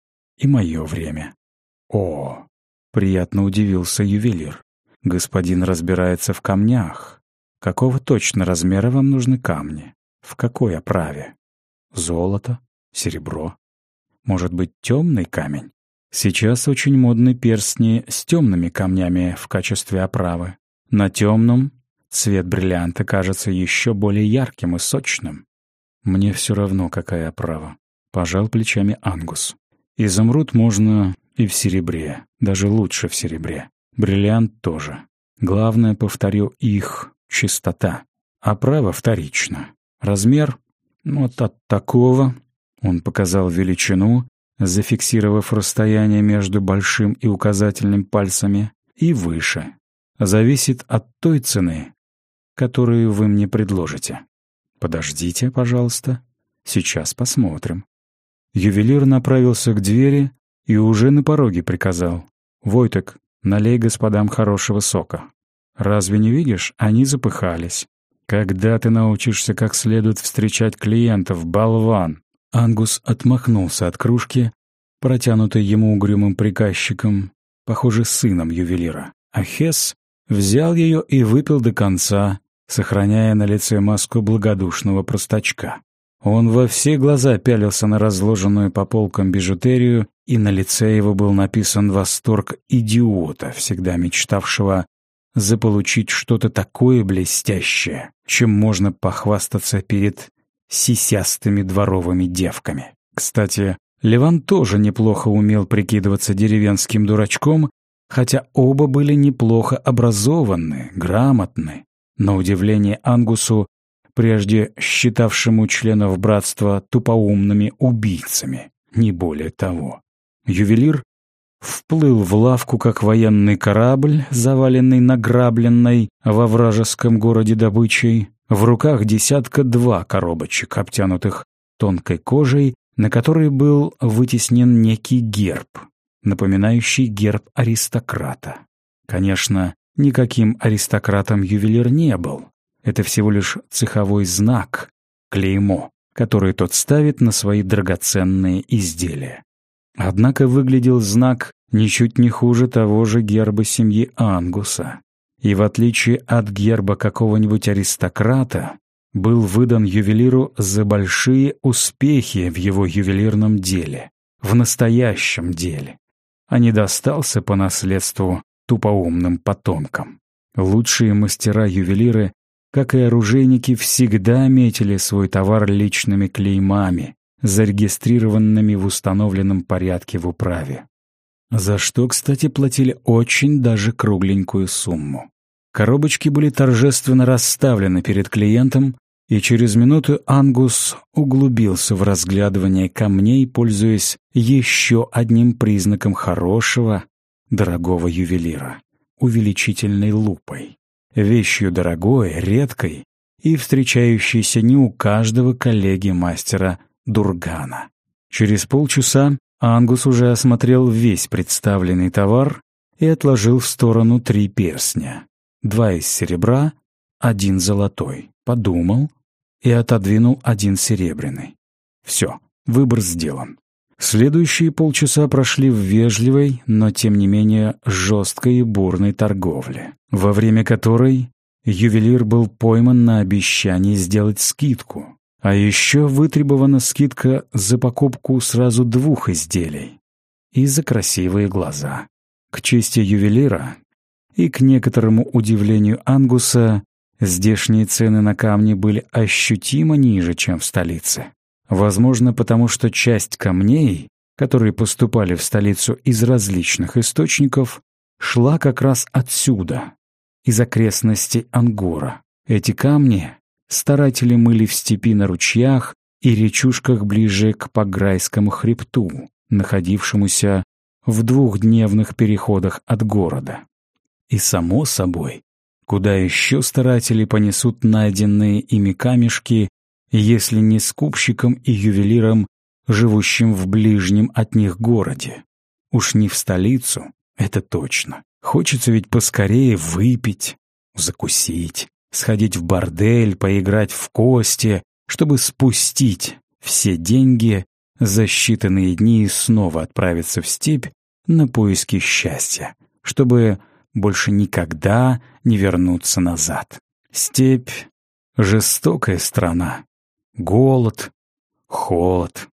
и мое время». «О!» — приятно удивился ювелир. «Господин разбирается в камнях. Какого точно размера вам нужны камни? В какой оправе? Золото? Серебро? Может быть, темный камень? Сейчас очень модны перстни с темными камнями в качестве оправы. На темном цвет бриллианта кажется еще более ярким и сочным». «Мне все равно, какая оправа», — пожал плечами Ангус. «Изумруд можно и в серебре, даже лучше в серебре. Бриллиант тоже. Главное, повторю, их чистота. Оправа вторична. Размер вот от такого», — он показал величину, зафиксировав расстояние между большим и указательным пальцами, и выше. «Зависит от той цены, которую вы мне предложите». «Подождите, пожалуйста. Сейчас посмотрим». Ювелир направился к двери и уже на пороге приказал: «Войтек, налей господам хорошего сока. Разве не видишь, они запыхались. «Когда ты научишься как следует встречать клиентов, болван?» Ангус отмахнулся от кружки, протянутой ему угрюмым приказчиком, похоже, сыном ювелира. А Хесс взял ее и выпил до конца, сохраняя на лице маску благодушного простачка. Он во все глаза пялился на разложенную по полкам бижутерию, и на лице его был написан восторг идиота, всегда мечтавшего заполучить что-то такое блестящее, чем можно похвастаться перед сисястыми дворовыми девками. Кстати, Леван тоже неплохо умел прикидываться деревенским дурачком, хотя оба были неплохо образованы, грамотны. На удивление Ангусу, прежде считавшему членов братства тупоумными убийцами, не более того. Ювелир вплыл в лавку, как военный корабль, заваленный награбленной во вражеском городе добычей. В руках 10-2 коробочек, обтянутых тонкой кожей, на которой был вытеснен некий герб, напоминающий герб аристократа. Конечно, никаким аристократом ювелир не был. Это всего лишь цеховой знак, клеймо, который тот ставит на свои драгоценные изделия. Однако выглядел знак ничуть не хуже того же герба семьи Ангуса. И в отличие от герба какого-нибудь аристократа, был выдан ювелиру за большие успехи в его ювелирном деле, в настоящем деле, а не достался по наследству тупоумным потомкам. Лучшие мастера-ювелиры, как и оружейники, всегда метили свой товар личными клеймами, зарегистрированными в установленном порядке в управе. За что, кстати, платили очень даже кругленькую сумму. Коробочки были торжественно расставлены перед клиентом, и через минуту Ангус углубился в разглядывание камней, пользуясь еще одним признаком хорошего, дорогого ювелира — увеличительной лупой. Вещью дорогой, редкой и встречающейся не у каждого коллеги-мастера Дургана. Через полчаса Ангус уже осмотрел весь представленный товар и отложил в сторону 3 перстня. 2 из серебра, 1 золотой. Подумал и отодвинул 1 серебряный. Все, выбор сделан. Следующие полчаса прошли в вежливой, но тем не менее жесткой и бурной торговле, во время которой ювелир был пойман на обещании сделать скидку. А еще вытребована скидка за покупку сразу 2 изделий и за красивые глаза. К чести ювелира и к некоторому удивлению Ангуса, здешние цены на камни были ощутимо ниже, чем в столице. Возможно, потому что часть камней, которые поступали в столицу из различных источников, шла как раз отсюда, из окрестностей Ангора. Эти камни старатели мыли в степи на ручьях и речушках ближе к Паграйскому хребту, находившемуся в 2-дневных переходах от города. И, само собой, куда еще старатели понесут найденные ими камешки, если не скупщикам и ювелирам, живущим в ближнем от них городе? Уж не в столицу, это точно. Хочется ведь поскорее выпить, закусить, сходить в бордель, поиграть в кости, чтобы спустить все деньги за считанные дни и снова отправиться в степь на поиски счастья, чтобы больше никогда не вернуться назад. Степь — жестокая страна. Голод, холод,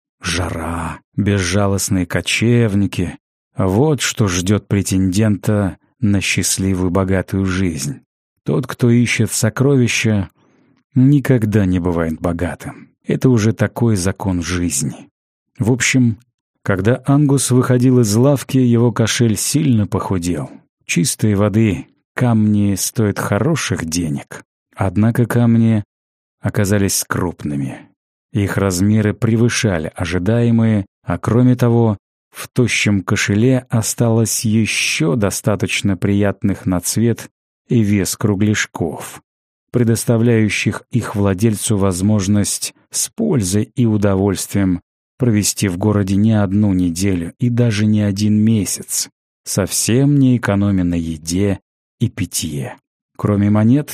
жара, безжалостные кочевники — вот что ждет претендента на счастливую богатую жизнь. Тот, кто ищет сокровища, никогда не бывает богатым. Это уже такой закон жизни. В общем, когда Ангус выходил из лавки, его кошель сильно похудел. Чистой воды камни стоят хороших денег. Однако камни оказались крупными. Их размеры превышали ожидаемые, а кроме того, в тощем кошеле осталось еще достаточно приятных на цвет и вес кругляшков, предоставляющих их владельцу возможность с пользой и удовольствием провести в городе не 1 неделю и даже не 1 месяц, совсем не экономя на еде и питье. Кроме монет,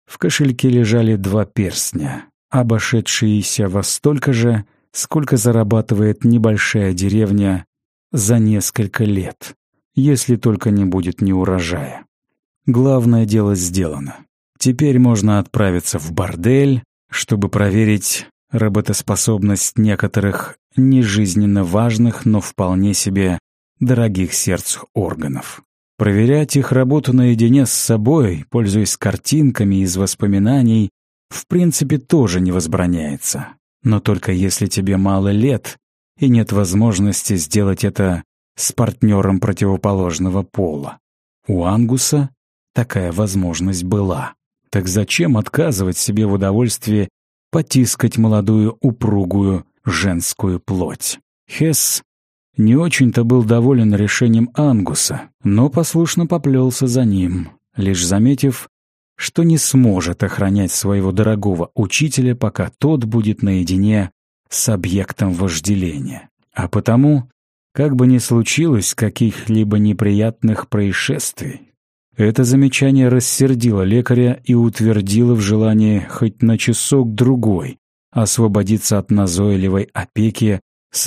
В кошельке лежали 2 перстня, обошедшиеся во столько же, сколько зарабатывает небольшая деревня за несколько лет, если только не будет неурожая. Главное дело сделано. Теперь можно отправиться в бордель, чтобы проверить работоспособность некоторых нежизненно важных, но вполне себе дорогих сердцу органов. Проверять их работу наедине с собой, пользуясь картинками из воспоминаний, в принципе тоже не возбраняется. Но только если тебе мало лет и нет возможности сделать это с партнером противоположного пола. У Ангуса такая возможность была. Так зачем отказывать себе в удовольствии потискать молодую упругую женскую плоть? Хесс не очень-то был доволен решением Ангуса, но послушно поплелся за ним, лишь заметив, что не сможет охранять своего дорогого учителя, пока тот будет наедине с объектом вожделения. А потому, как бы ни случилось каких-либо неприятных происшествий, это замечание рассердило лекаря и утвердило в желании хоть на часок-другой освободиться от назойливой опеки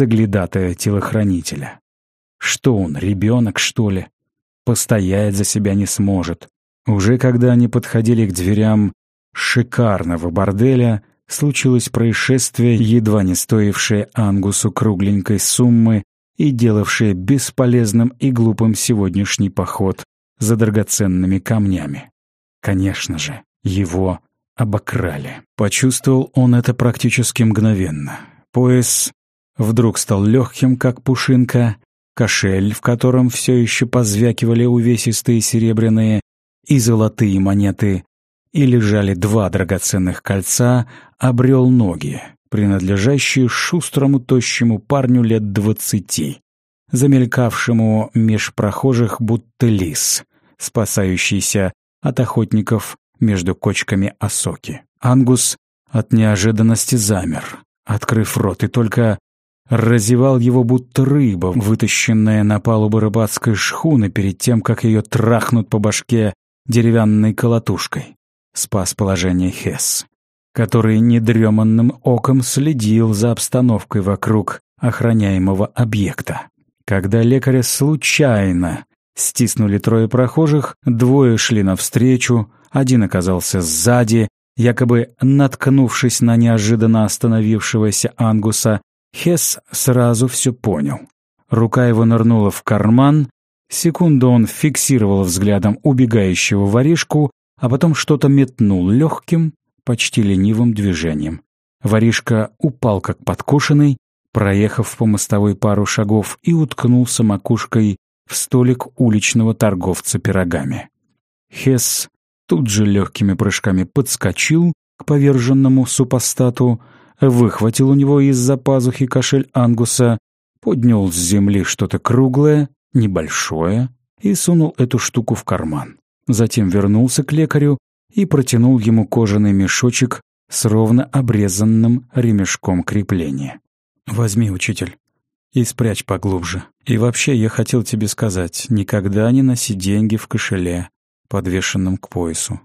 соглядатая-телохранителя. Что он, ребенок, что ли? Постоять за себя не сможет. Уже когда они подходили к дверям шикарного борделя, случилось происшествие, едва не стоившее Ангусу кругленькой суммы и делавшее бесполезным и глупым сегодняшний поход за драгоценными камнями. Конечно же, его обокрали. Почувствовал он это практически мгновенно. Пояс вдруг стал легким, как пушинка, кошель, в котором все еще позвякивали увесистые серебряные и золотые монеты, и лежали 2 драгоценных кольца, обрел ноги, принадлежащие шустрому тощему парню лет 20, замелькавшему меж прохожих будто лис, спасающийся от охотников между кочками осоки. Ангус от неожиданности замер, открыв рот, и только разевал его будто рыба, вытащенная на палубу рыбацкой шхуны перед тем, как ее трахнут по башке деревянной колотушкой. Спас положение Хесс, который недреманным оком следил за обстановкой вокруг охраняемого объекта. Когда лекаря случайно стиснули 3 прохожих, 2 шли навстречу, 1 оказался сзади, якобы наткнувшись на неожиданно остановившегося Ангуса. Хесс сразу все понял. Рука его нырнула в карман, секунду он фиксировал взглядом убегающего воришку, а потом что-то метнул легким, почти ленивым движением. Воришка упал как подкошенный, проехав по мостовой пару шагов, и уткнулся макушкой в столик уличного торговца пирогами. Хесс тут же легкими прыжками подскочил к поверженному супостату, выхватил у него из-за пазухи кошель Ангуса, поднял с земли что-то круглое, небольшое, и сунул эту штуку в карман. Затем вернулся к лекарю и протянул ему кожаный мешочек с ровно обрезанным ремешком крепления. «Возьми, учитель, и спрячь поглубже. И вообще я хотел тебе сказать, никогда не носи деньги в кошеле, подвешенном к поясу.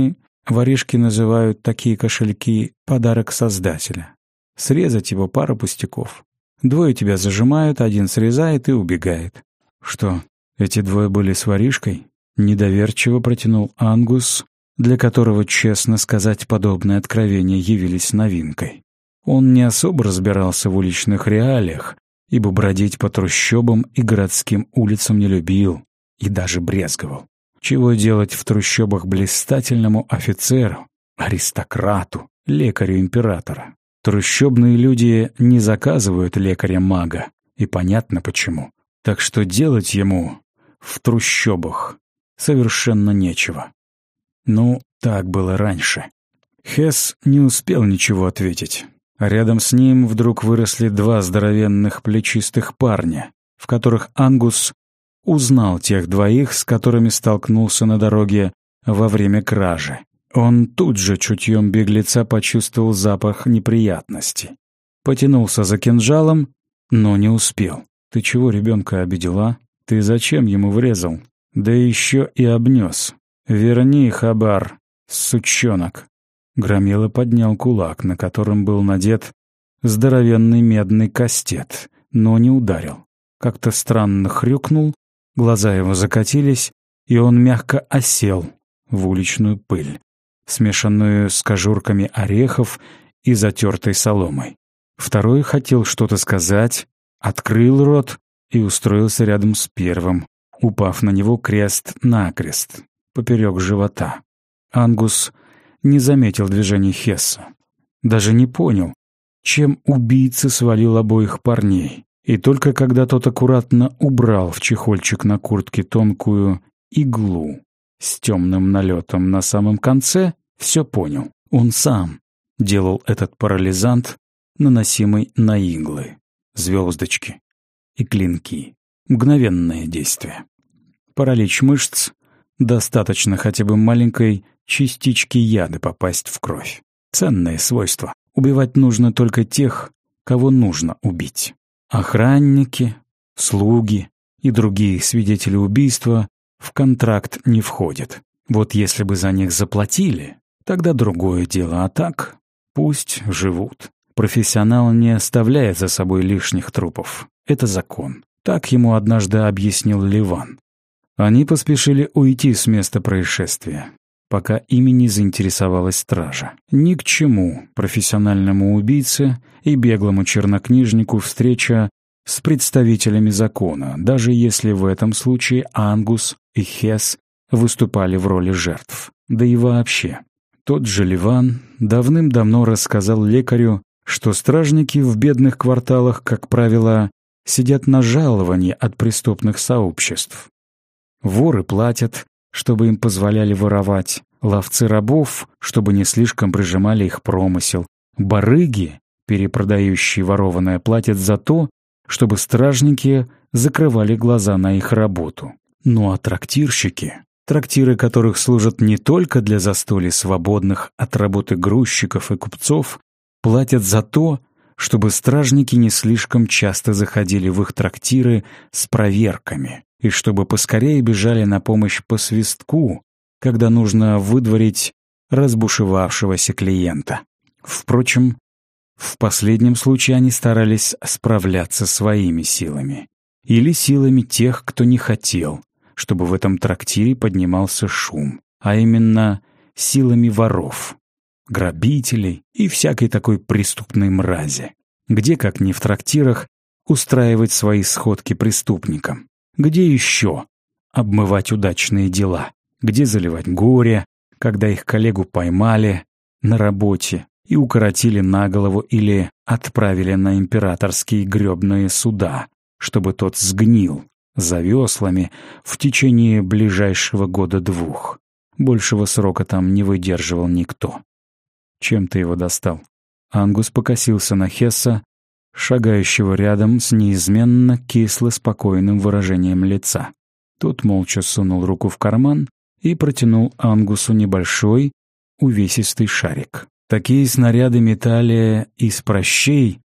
Воришки называют такие кошельки «подарок Создателя». Срезать его пара пустяков. 2 тебя зажимают, 1 срезает и убегает». «Что, эти 2 были с воришкой?» Недоверчиво протянул Ангус, для которого, честно сказать, подобные откровения явились новинкой. Он не особо разбирался в уличных реалиях, ибо бродить по трущобам и городским улицам не любил и даже брезговал. Чего делать в трущобах блистательному офицеру, аристократу, лекарю императора? Трущобные люди не заказывают лекаря-мага, и понятно почему. Так что делать ему в трущобах совершенно нечего. Ну, так было раньше. Хесс не успел ничего ответить. Рядом с ним вдруг выросли 2 здоровенных плечистых парня, в которых Ангус узнал тех 2, с которыми столкнулся на дороге во время кражи. Он тут же чутьем беглеца почувствовал запах неприятности. Потянулся за кинжалом, но не успел. «Ты чего ребенка обидела? Ты зачем ему врезал? Да еще и обнес. Верни, хабар, «Сучонок!» Громила поднял кулак, на котором был надет здоровенный медный кастет, но не ударил. Как-то странно хрюкнул, глаза его закатились, и он мягко осел в уличную пыль, смешанную с кожурками орехов и затертой соломой. Второй хотел что-то сказать, открыл рот и устроился рядом с первым, упав на него крест-накрест, поперек живота. Ангус не заметил движений Хесса, даже не понял, чем убийца свалил обоих парней. И только когда тот аккуратно убрал в чехольчик на куртке тонкую иглу с темным налетом на самом конце, все понял. Он сам делал этот парализант, наносимый на иглы, звездочки и клинки. Мгновенное действие. Паралич мышц, достаточно хотя бы маленькой частички яда попасть в кровь. Ценное свойство. Убивать нужно только тех, кого нужно убить. Охранники, слуги и другие свидетели убийства в контракт не входят. Вот если бы за них заплатили, тогда другое дело, а так пусть живут. Профессионал не оставляет за собой лишних трупов. Это закон. Так ему однажды объяснил Ливан. Они поспешили уйти с места происшествия, пока ими не заинтересовалась стража. Ни к чему профессиональному убийце и беглому чернокнижнику встреча с представителями закона, даже если в этом случае Ангус и Хесс выступали в роли жертв. Да и вообще, тот же Ливан давным-давно рассказал лекарю, что стражники в бедных кварталах, как правило, сидят на жаловании от преступных сообществ. Воры платят, чтобы им позволяли воровать, ловцы рабов, чтобы не слишком прижимали их промысел, барыги, перепродающие ворованное, платят за то, чтобы стражники закрывали глаза на их работу. Ну а трактирщики, трактиры которых служат не только для застолий свободных от работы грузчиков и купцов, платят за то, чтобы стражники не слишком часто заходили в их трактиры с проверками и чтобы поскорее бежали на помощь по свистку, когда нужно выдворить разбушевавшегося клиента. Впрочем, в последнем случае они старались справляться своими силами или силами тех, кто не хотел, чтобы в этом трактире поднимался шум, а именно силами воров, грабителей и всякой такой преступной мрази. Где, как ни в трактирах, устраивать свои сходки преступникам? Где еще обмывать удачные дела? Где заливать горе, когда их коллегу поймали на работе и укоротили на голову или отправили на императорские гребные суда, чтобы тот сгнил за веслами в течение ближайшего года-двух. Большего срока там не выдерживал никто. Чем ты его достал? Ангус покосился на Хесса, шагающего рядом с неизменно кисло-спокойным выражением лица. Тот молча сунул руку в карман и протянул Ангусу небольшой, увесистый шарик. Такие снаряды метали из пращей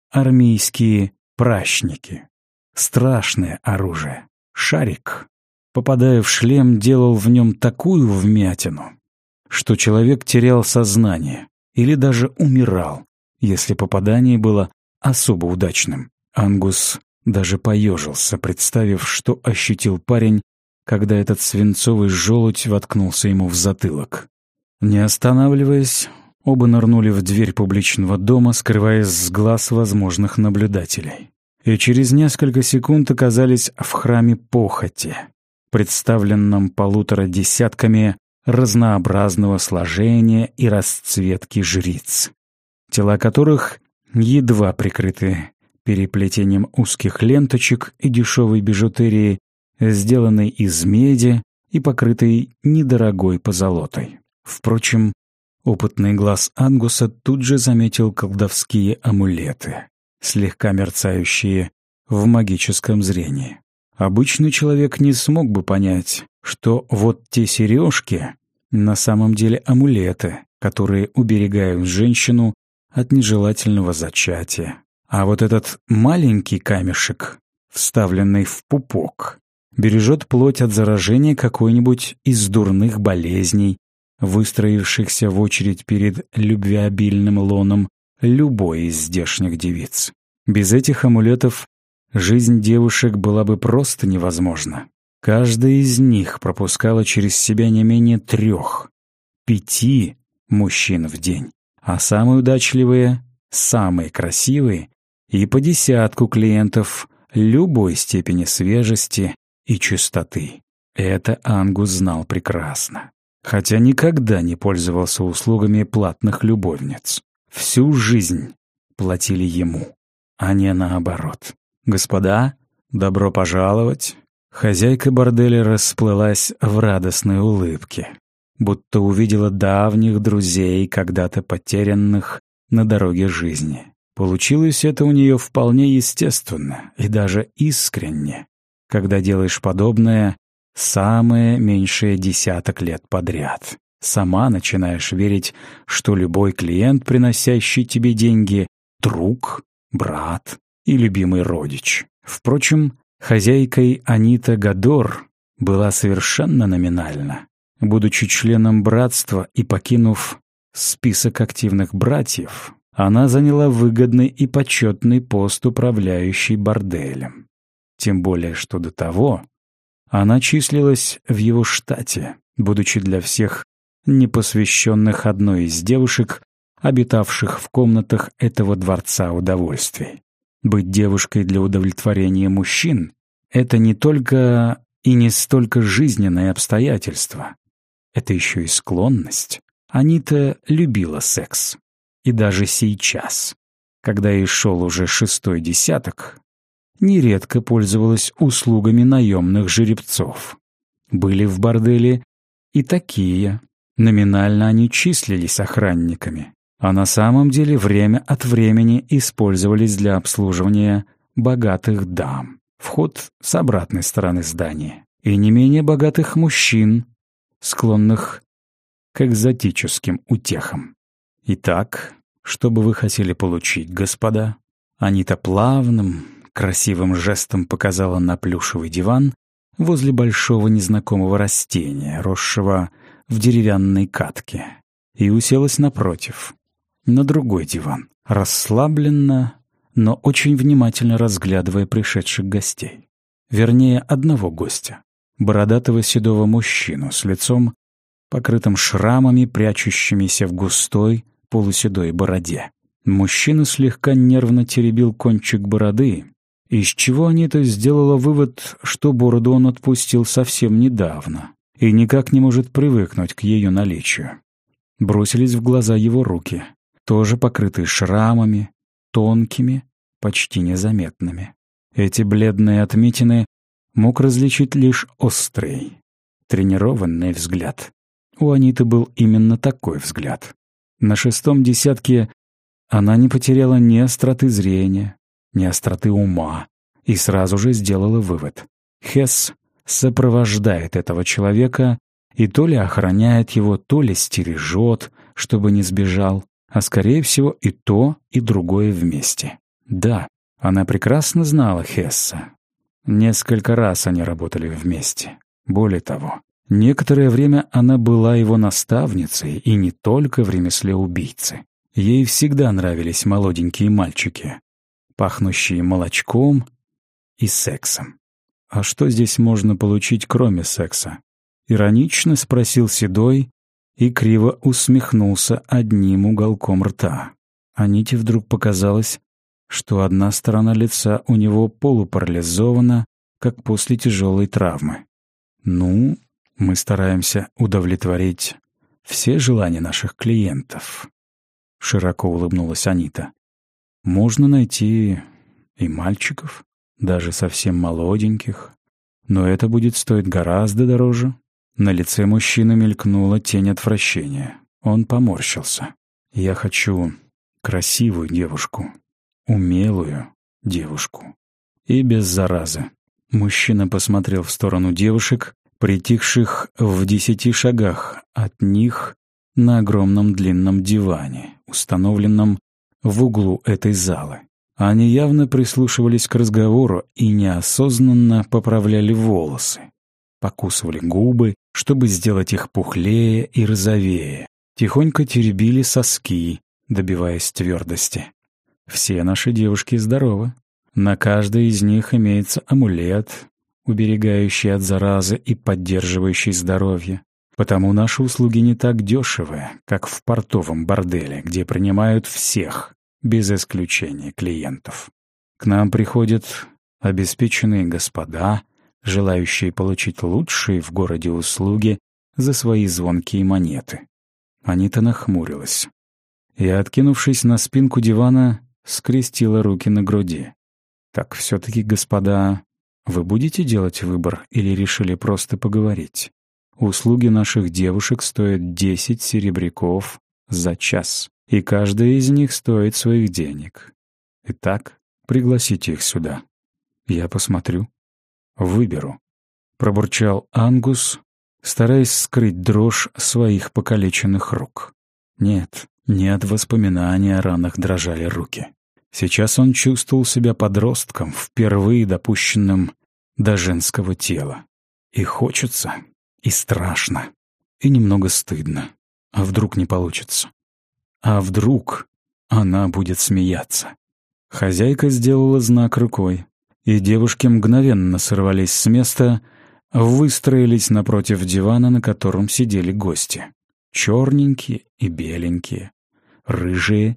армейские пращники. Страшное оружие. Шарик, попадая в шлем, делал в нем такую вмятину, что человек терял сознание или даже умирал, если попадание было особо удачным. Ангус даже поежился, представив, что ощутил парень, когда этот свинцовый желудь воткнулся ему в затылок. Не останавливаясь, оба нырнули в дверь публичного дома, скрываясь с глаз возможных наблюдателей. И через несколько секунд оказались в храме похоти, представленном 1,5 десятками разнообразного сложения и расцветки жриц, тела которых едва прикрыты переплетением узких ленточек и дешевой бижутерии, сделанной из меди и покрытой недорогой позолотой. Впрочем, опытный глаз Ангуса тут же заметил колдовские амулеты, слегка мерцающие в магическом зрении. Обычный человек не смог бы понять, что вот те сережки на самом деле амулеты, которые уберегают женщину от нежелательного зачатия. А вот этот маленький камешек, вставленный в пупок, бережет плоть от заражения какой-нибудь из дурных болезней, выстроившихся в очередь перед любвеобильным лоном любой из здешних девиц. Без этих амулетов жизнь девушек была бы просто невозможна. Каждая из них пропускала через себя не менее 3-5 мужчин в день, а самые удачливые, самые красивые и по 10 клиентов любой степени свежести и чистоты. Это Ангус знал прекрасно, хотя никогда не пользовался услугами платных любовниц. Всю жизнь платили ему, а не наоборот. «Господа, добро пожаловать!» Хозяйка борделя расплылась в радостной улыбке, будто увидела давних друзей, когда-то потерянных на дороге жизни. Получилось это у нее вполне естественно и даже искренне, когда делаешь подобное самое меньшее 10 лет подряд. Сама начинаешь верить, что любой клиент, приносящий тебе деньги, друг, брат и любимый родич. Впрочем, хозяйкой Анита Гадор была совершенно номинальна. Будучи членом братства и покинув список активных братьев, она заняла выгодный и почетный пост управляющей борделем. Тем более, что до того она числилась в его штате, будучи для всех непосвященных одной из девушек, обитавших в комнатах этого дворца удовольствий. Быть девушкой для удовлетворения мужчин — это не только и не столько жизненные обстоятельства. Это еще и склонность. Анита любила секс. И даже сейчас, когда ей шел уже 6-й десяток, нередко пользовалась услугами наемных жеребцов. Были в борделе и такие. Номинально они числились охранниками, а на самом деле время от времени использовались для обслуживания богатых дам. Вход с обратной стороны здания. И не менее богатых мужчин, склонных к экзотическим утехам. Итак, что бы вы хотели получить, господа? Анита плавным, красивым жестом показала на плюшевый диван возле большого незнакомого растения, росшего в деревянной катке, и уселась напротив, на другой диван, расслабленно, но очень внимательно разглядывая пришедших гостей. Вернее, одного гостя, бородатого седого мужчину с лицом, покрытым шрамами, прячущимися в густой, полуседой бороде. Мужчина слегка нервно теребил кончик бороды, из чего Анита сделала вывод, что бороду он отпустил совсем недавно и никак не может привыкнуть к ее наличию. Бросились в глаза его руки, тоже покрытые шрамами, тонкими, почти незаметными. Эти бледные отметины мог различить лишь острый, тренированный взгляд. У Аниты был именно такой взгляд. На 6-м десятке она не потеряла ни остроты зрения, ни остроты ума и сразу же сделала вывод. Хесс сопровождает этого человека и то ли охраняет его, то ли стережет, чтобы не сбежал, а скорее всего и то, и другое вместе. Да, она прекрасно знала Хесса. Несколько раз они работали вместе. Более того, некоторое время она была его наставницей, и не только в ремесле убийцы. Ей всегда нравились молоденькие мальчики, пахнущие молочком и сексом. «А что здесь можно получить, кроме секса?» — иронично спросил Седой и криво усмехнулся одним уголком рта. Аните вдруг показалось, что одна сторона лица у него полупарализована, как после тяжелой травмы. «Ну, мы стараемся удовлетворить все желания наших клиентов», — широко улыбнулась Анита. «Можно найти и мальчиков, даже совсем молоденьких, но это будет стоить гораздо дороже». На лице мужчины мелькнула тень отвращения. Он поморщился. «Я хочу красивую девушку, умелую девушку и без заразы». Мужчина посмотрел в сторону девушек, притихших в 10 шагах от них на огромном длинном диване, установленном в углу этой залы. Они явно прислушивались к разговору и неосознанно поправляли волосы. покусывали губы, чтобы сделать их пухлее и розовее, тихонько теребили соски, добиваясь твердости. Все наши девушки здоровы. На каждой из них имеется амулет, уберегающий от заразы и поддерживающий здоровье. Потому наши услуги не так дешевы, как в портовом борделе, где принимают всех, без исключения клиентов. К нам приходят обеспеченные господа, желающие получить лучшие в городе услуги за свои звонкие монеты. Анита нахмурилась и, откинувшись на спинку дивана, скрестила руки на груди. «Так все-таки, господа, вы будете делать выбор или решили просто поговорить? Услуги наших девушек стоят 10 серебряков за час, и каждая из них стоит своих денег. Итак, пригласите их сюда. Я посмотрю, выберу», — пробурчал Ангус, стараясь скрыть дрожь своих покалеченных рук. Нет, не от воспоминаний о ранах дрожали руки. Сейчас он чувствовал себя подростком, впервые допущенным до женского тела. И хочется, и страшно, и немного стыдно. А вдруг не получится? А вдруг она будет смеяться? Хозяйка сделала знак рукой, и девушки мгновенно сорвались с места, выстроились напротив дивана, на котором сидели гости. Черненькие и беленькие, рыжие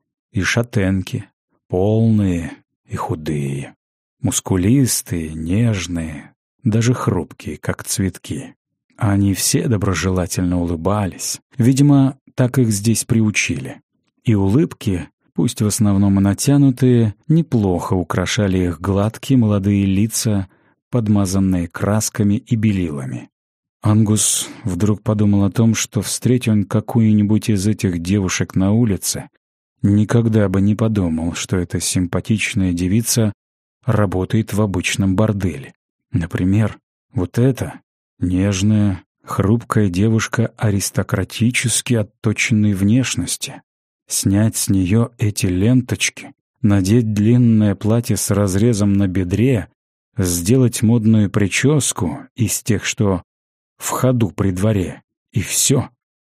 и шатенки, полные и худые, мускулистые, нежные, даже хрупкие, как цветки. Они все доброжелательно улыбались. Видимо, так их здесь приучили. И улыбки, пусть в основном и натянутые, неплохо украшали их гладкие молодые лица, подмазанные красками и белилами. Ангус вдруг подумал о том, что встреть он какую-нибудь из этих девушек на улице, никогда бы не подумал, что эта симпатичная девица работает в обычном борделе. Например, вот эта нежная, хрупкая девушка аристократически отточенной внешности. Снять с нее эти ленточки, надеть длинное платье с разрезом на бедре, сделать модную прическу из тех, что в ходу при дворе, и все.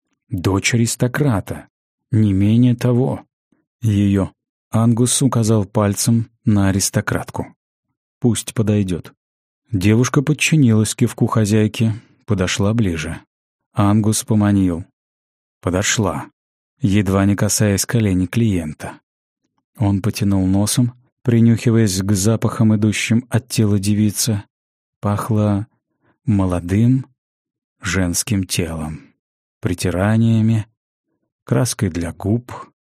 Дочь аристократа, не менее того. Ее. Ангус указал пальцем на аристократку. Пусть подойдет. Девушка подчинилась кивку хозяйки, подошла ближе. Ангус поманил. Подошла, едва не касаясь коленей клиента. Он потянул носом, принюхиваясь к запахам, идущим от тела девицы. Пахло молодым женским телом, притираниями, краской для губ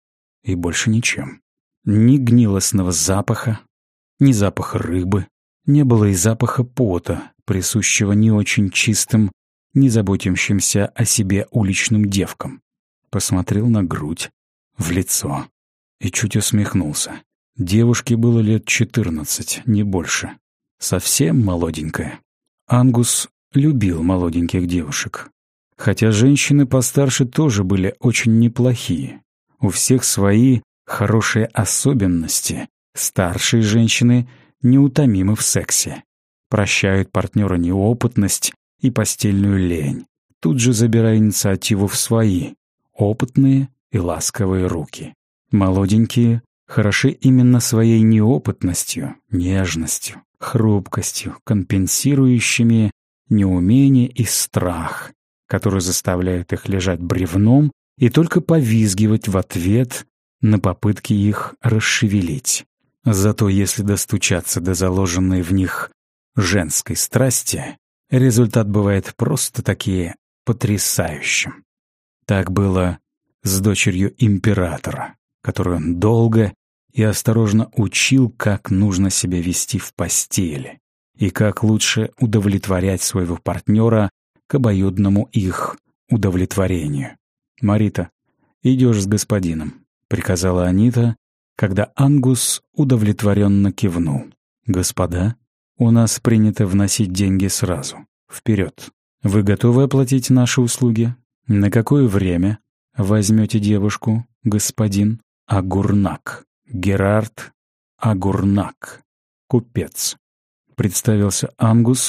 и больше ничем. Ни гнилостного запаха, ни запаха рыбы, не было и запаха пота, присущего не очень чистым, не заботящимся о себе уличным девкам. Посмотрел на грудь, в лицо и чуть усмехнулся. Девушке было лет 14, не больше. Совсем молоденькая. Ангус любил молоденьких девушек. Хотя женщины постарше тоже были очень неплохие. У всех свои хорошие особенности. Старшие женщины неутомимы в сексе. Прощают партнера неопытность и постельную лень, тут же забирая инициативу в свои опытные и ласковые руки. Молоденькие хороши именно своей неопытностью, нежностью, хрупкостью, компенсирующими неумение и страх, который заставляет их лежать бревном и только повизгивать в ответ на попытки их расшевелить. Зато если достучаться до заложенной в них женской страсти, результат бывает просто-таки потрясающим. Так было с дочерью императора, которую он долго и осторожно учил, как нужно себя вести в постели и как лучше удовлетворять своего партнера к обоюдному их удовлетворению. «Марита, идешь с господином», — приказала Анита, когда Ангус удовлетворенно кивнул. «Господа, у нас принято вносить деньги сразу. Вперед. Вы готовы оплатить наши услуги? На какое время возьмете девушку, господин?» «Агурнак. Герард Агурнак. Купец», — представился Ангус,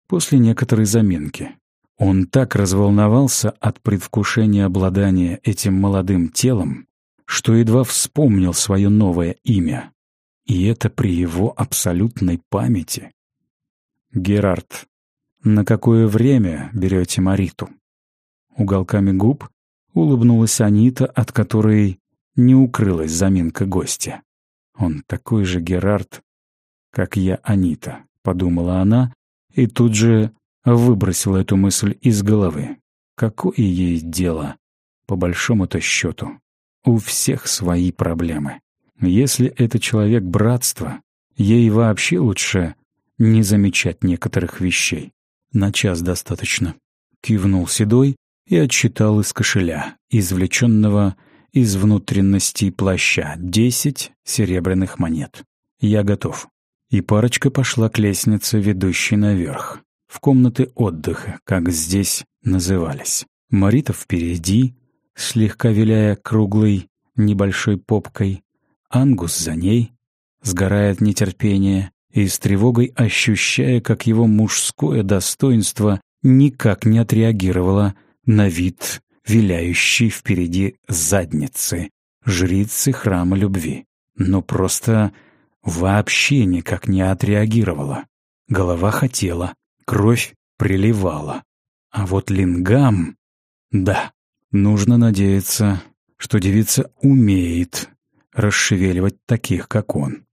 после некоторой заминки. Он так разволновался от предвкушения обладания этим молодым телом, что едва вспомнил свое новое имя. И это при его абсолютной памяти. «Герард, на какое время берете Мариту?» Уголками губ улыбнулась Анита, от которой не укрылась заминка гостя. «Он такой же Герард, как я Анита», — подумала она, и тут же выбросила эту мысль из головы. Какое ей дело, по большому-то счету? У всех свои проблемы. Если это человек братства, ей вообще лучше не замечать некоторых вещей. «На час достаточно», — кивнул Седой и отсчитал из кошеля, извлеченного из внутренностей плаща, 10 серебряных монет. «Я готов». И парочка пошла к лестнице, ведущей наверх, в комнаты отдыха, как здесь назывались. Марита впереди, слегка виляя круглой небольшой попкой, Ангус за ней, сгорая от нетерпения и с тревогой ощущая, как его мужское достоинство никак не отреагировало на вид виляющей впереди задницы жрицы храма любви. Но просто вообще никак не отреагировала. Голова хотела, кровь приливала. А вот лингам... Да, нужно надеяться, что девица умеет расшевеливать таких, как он.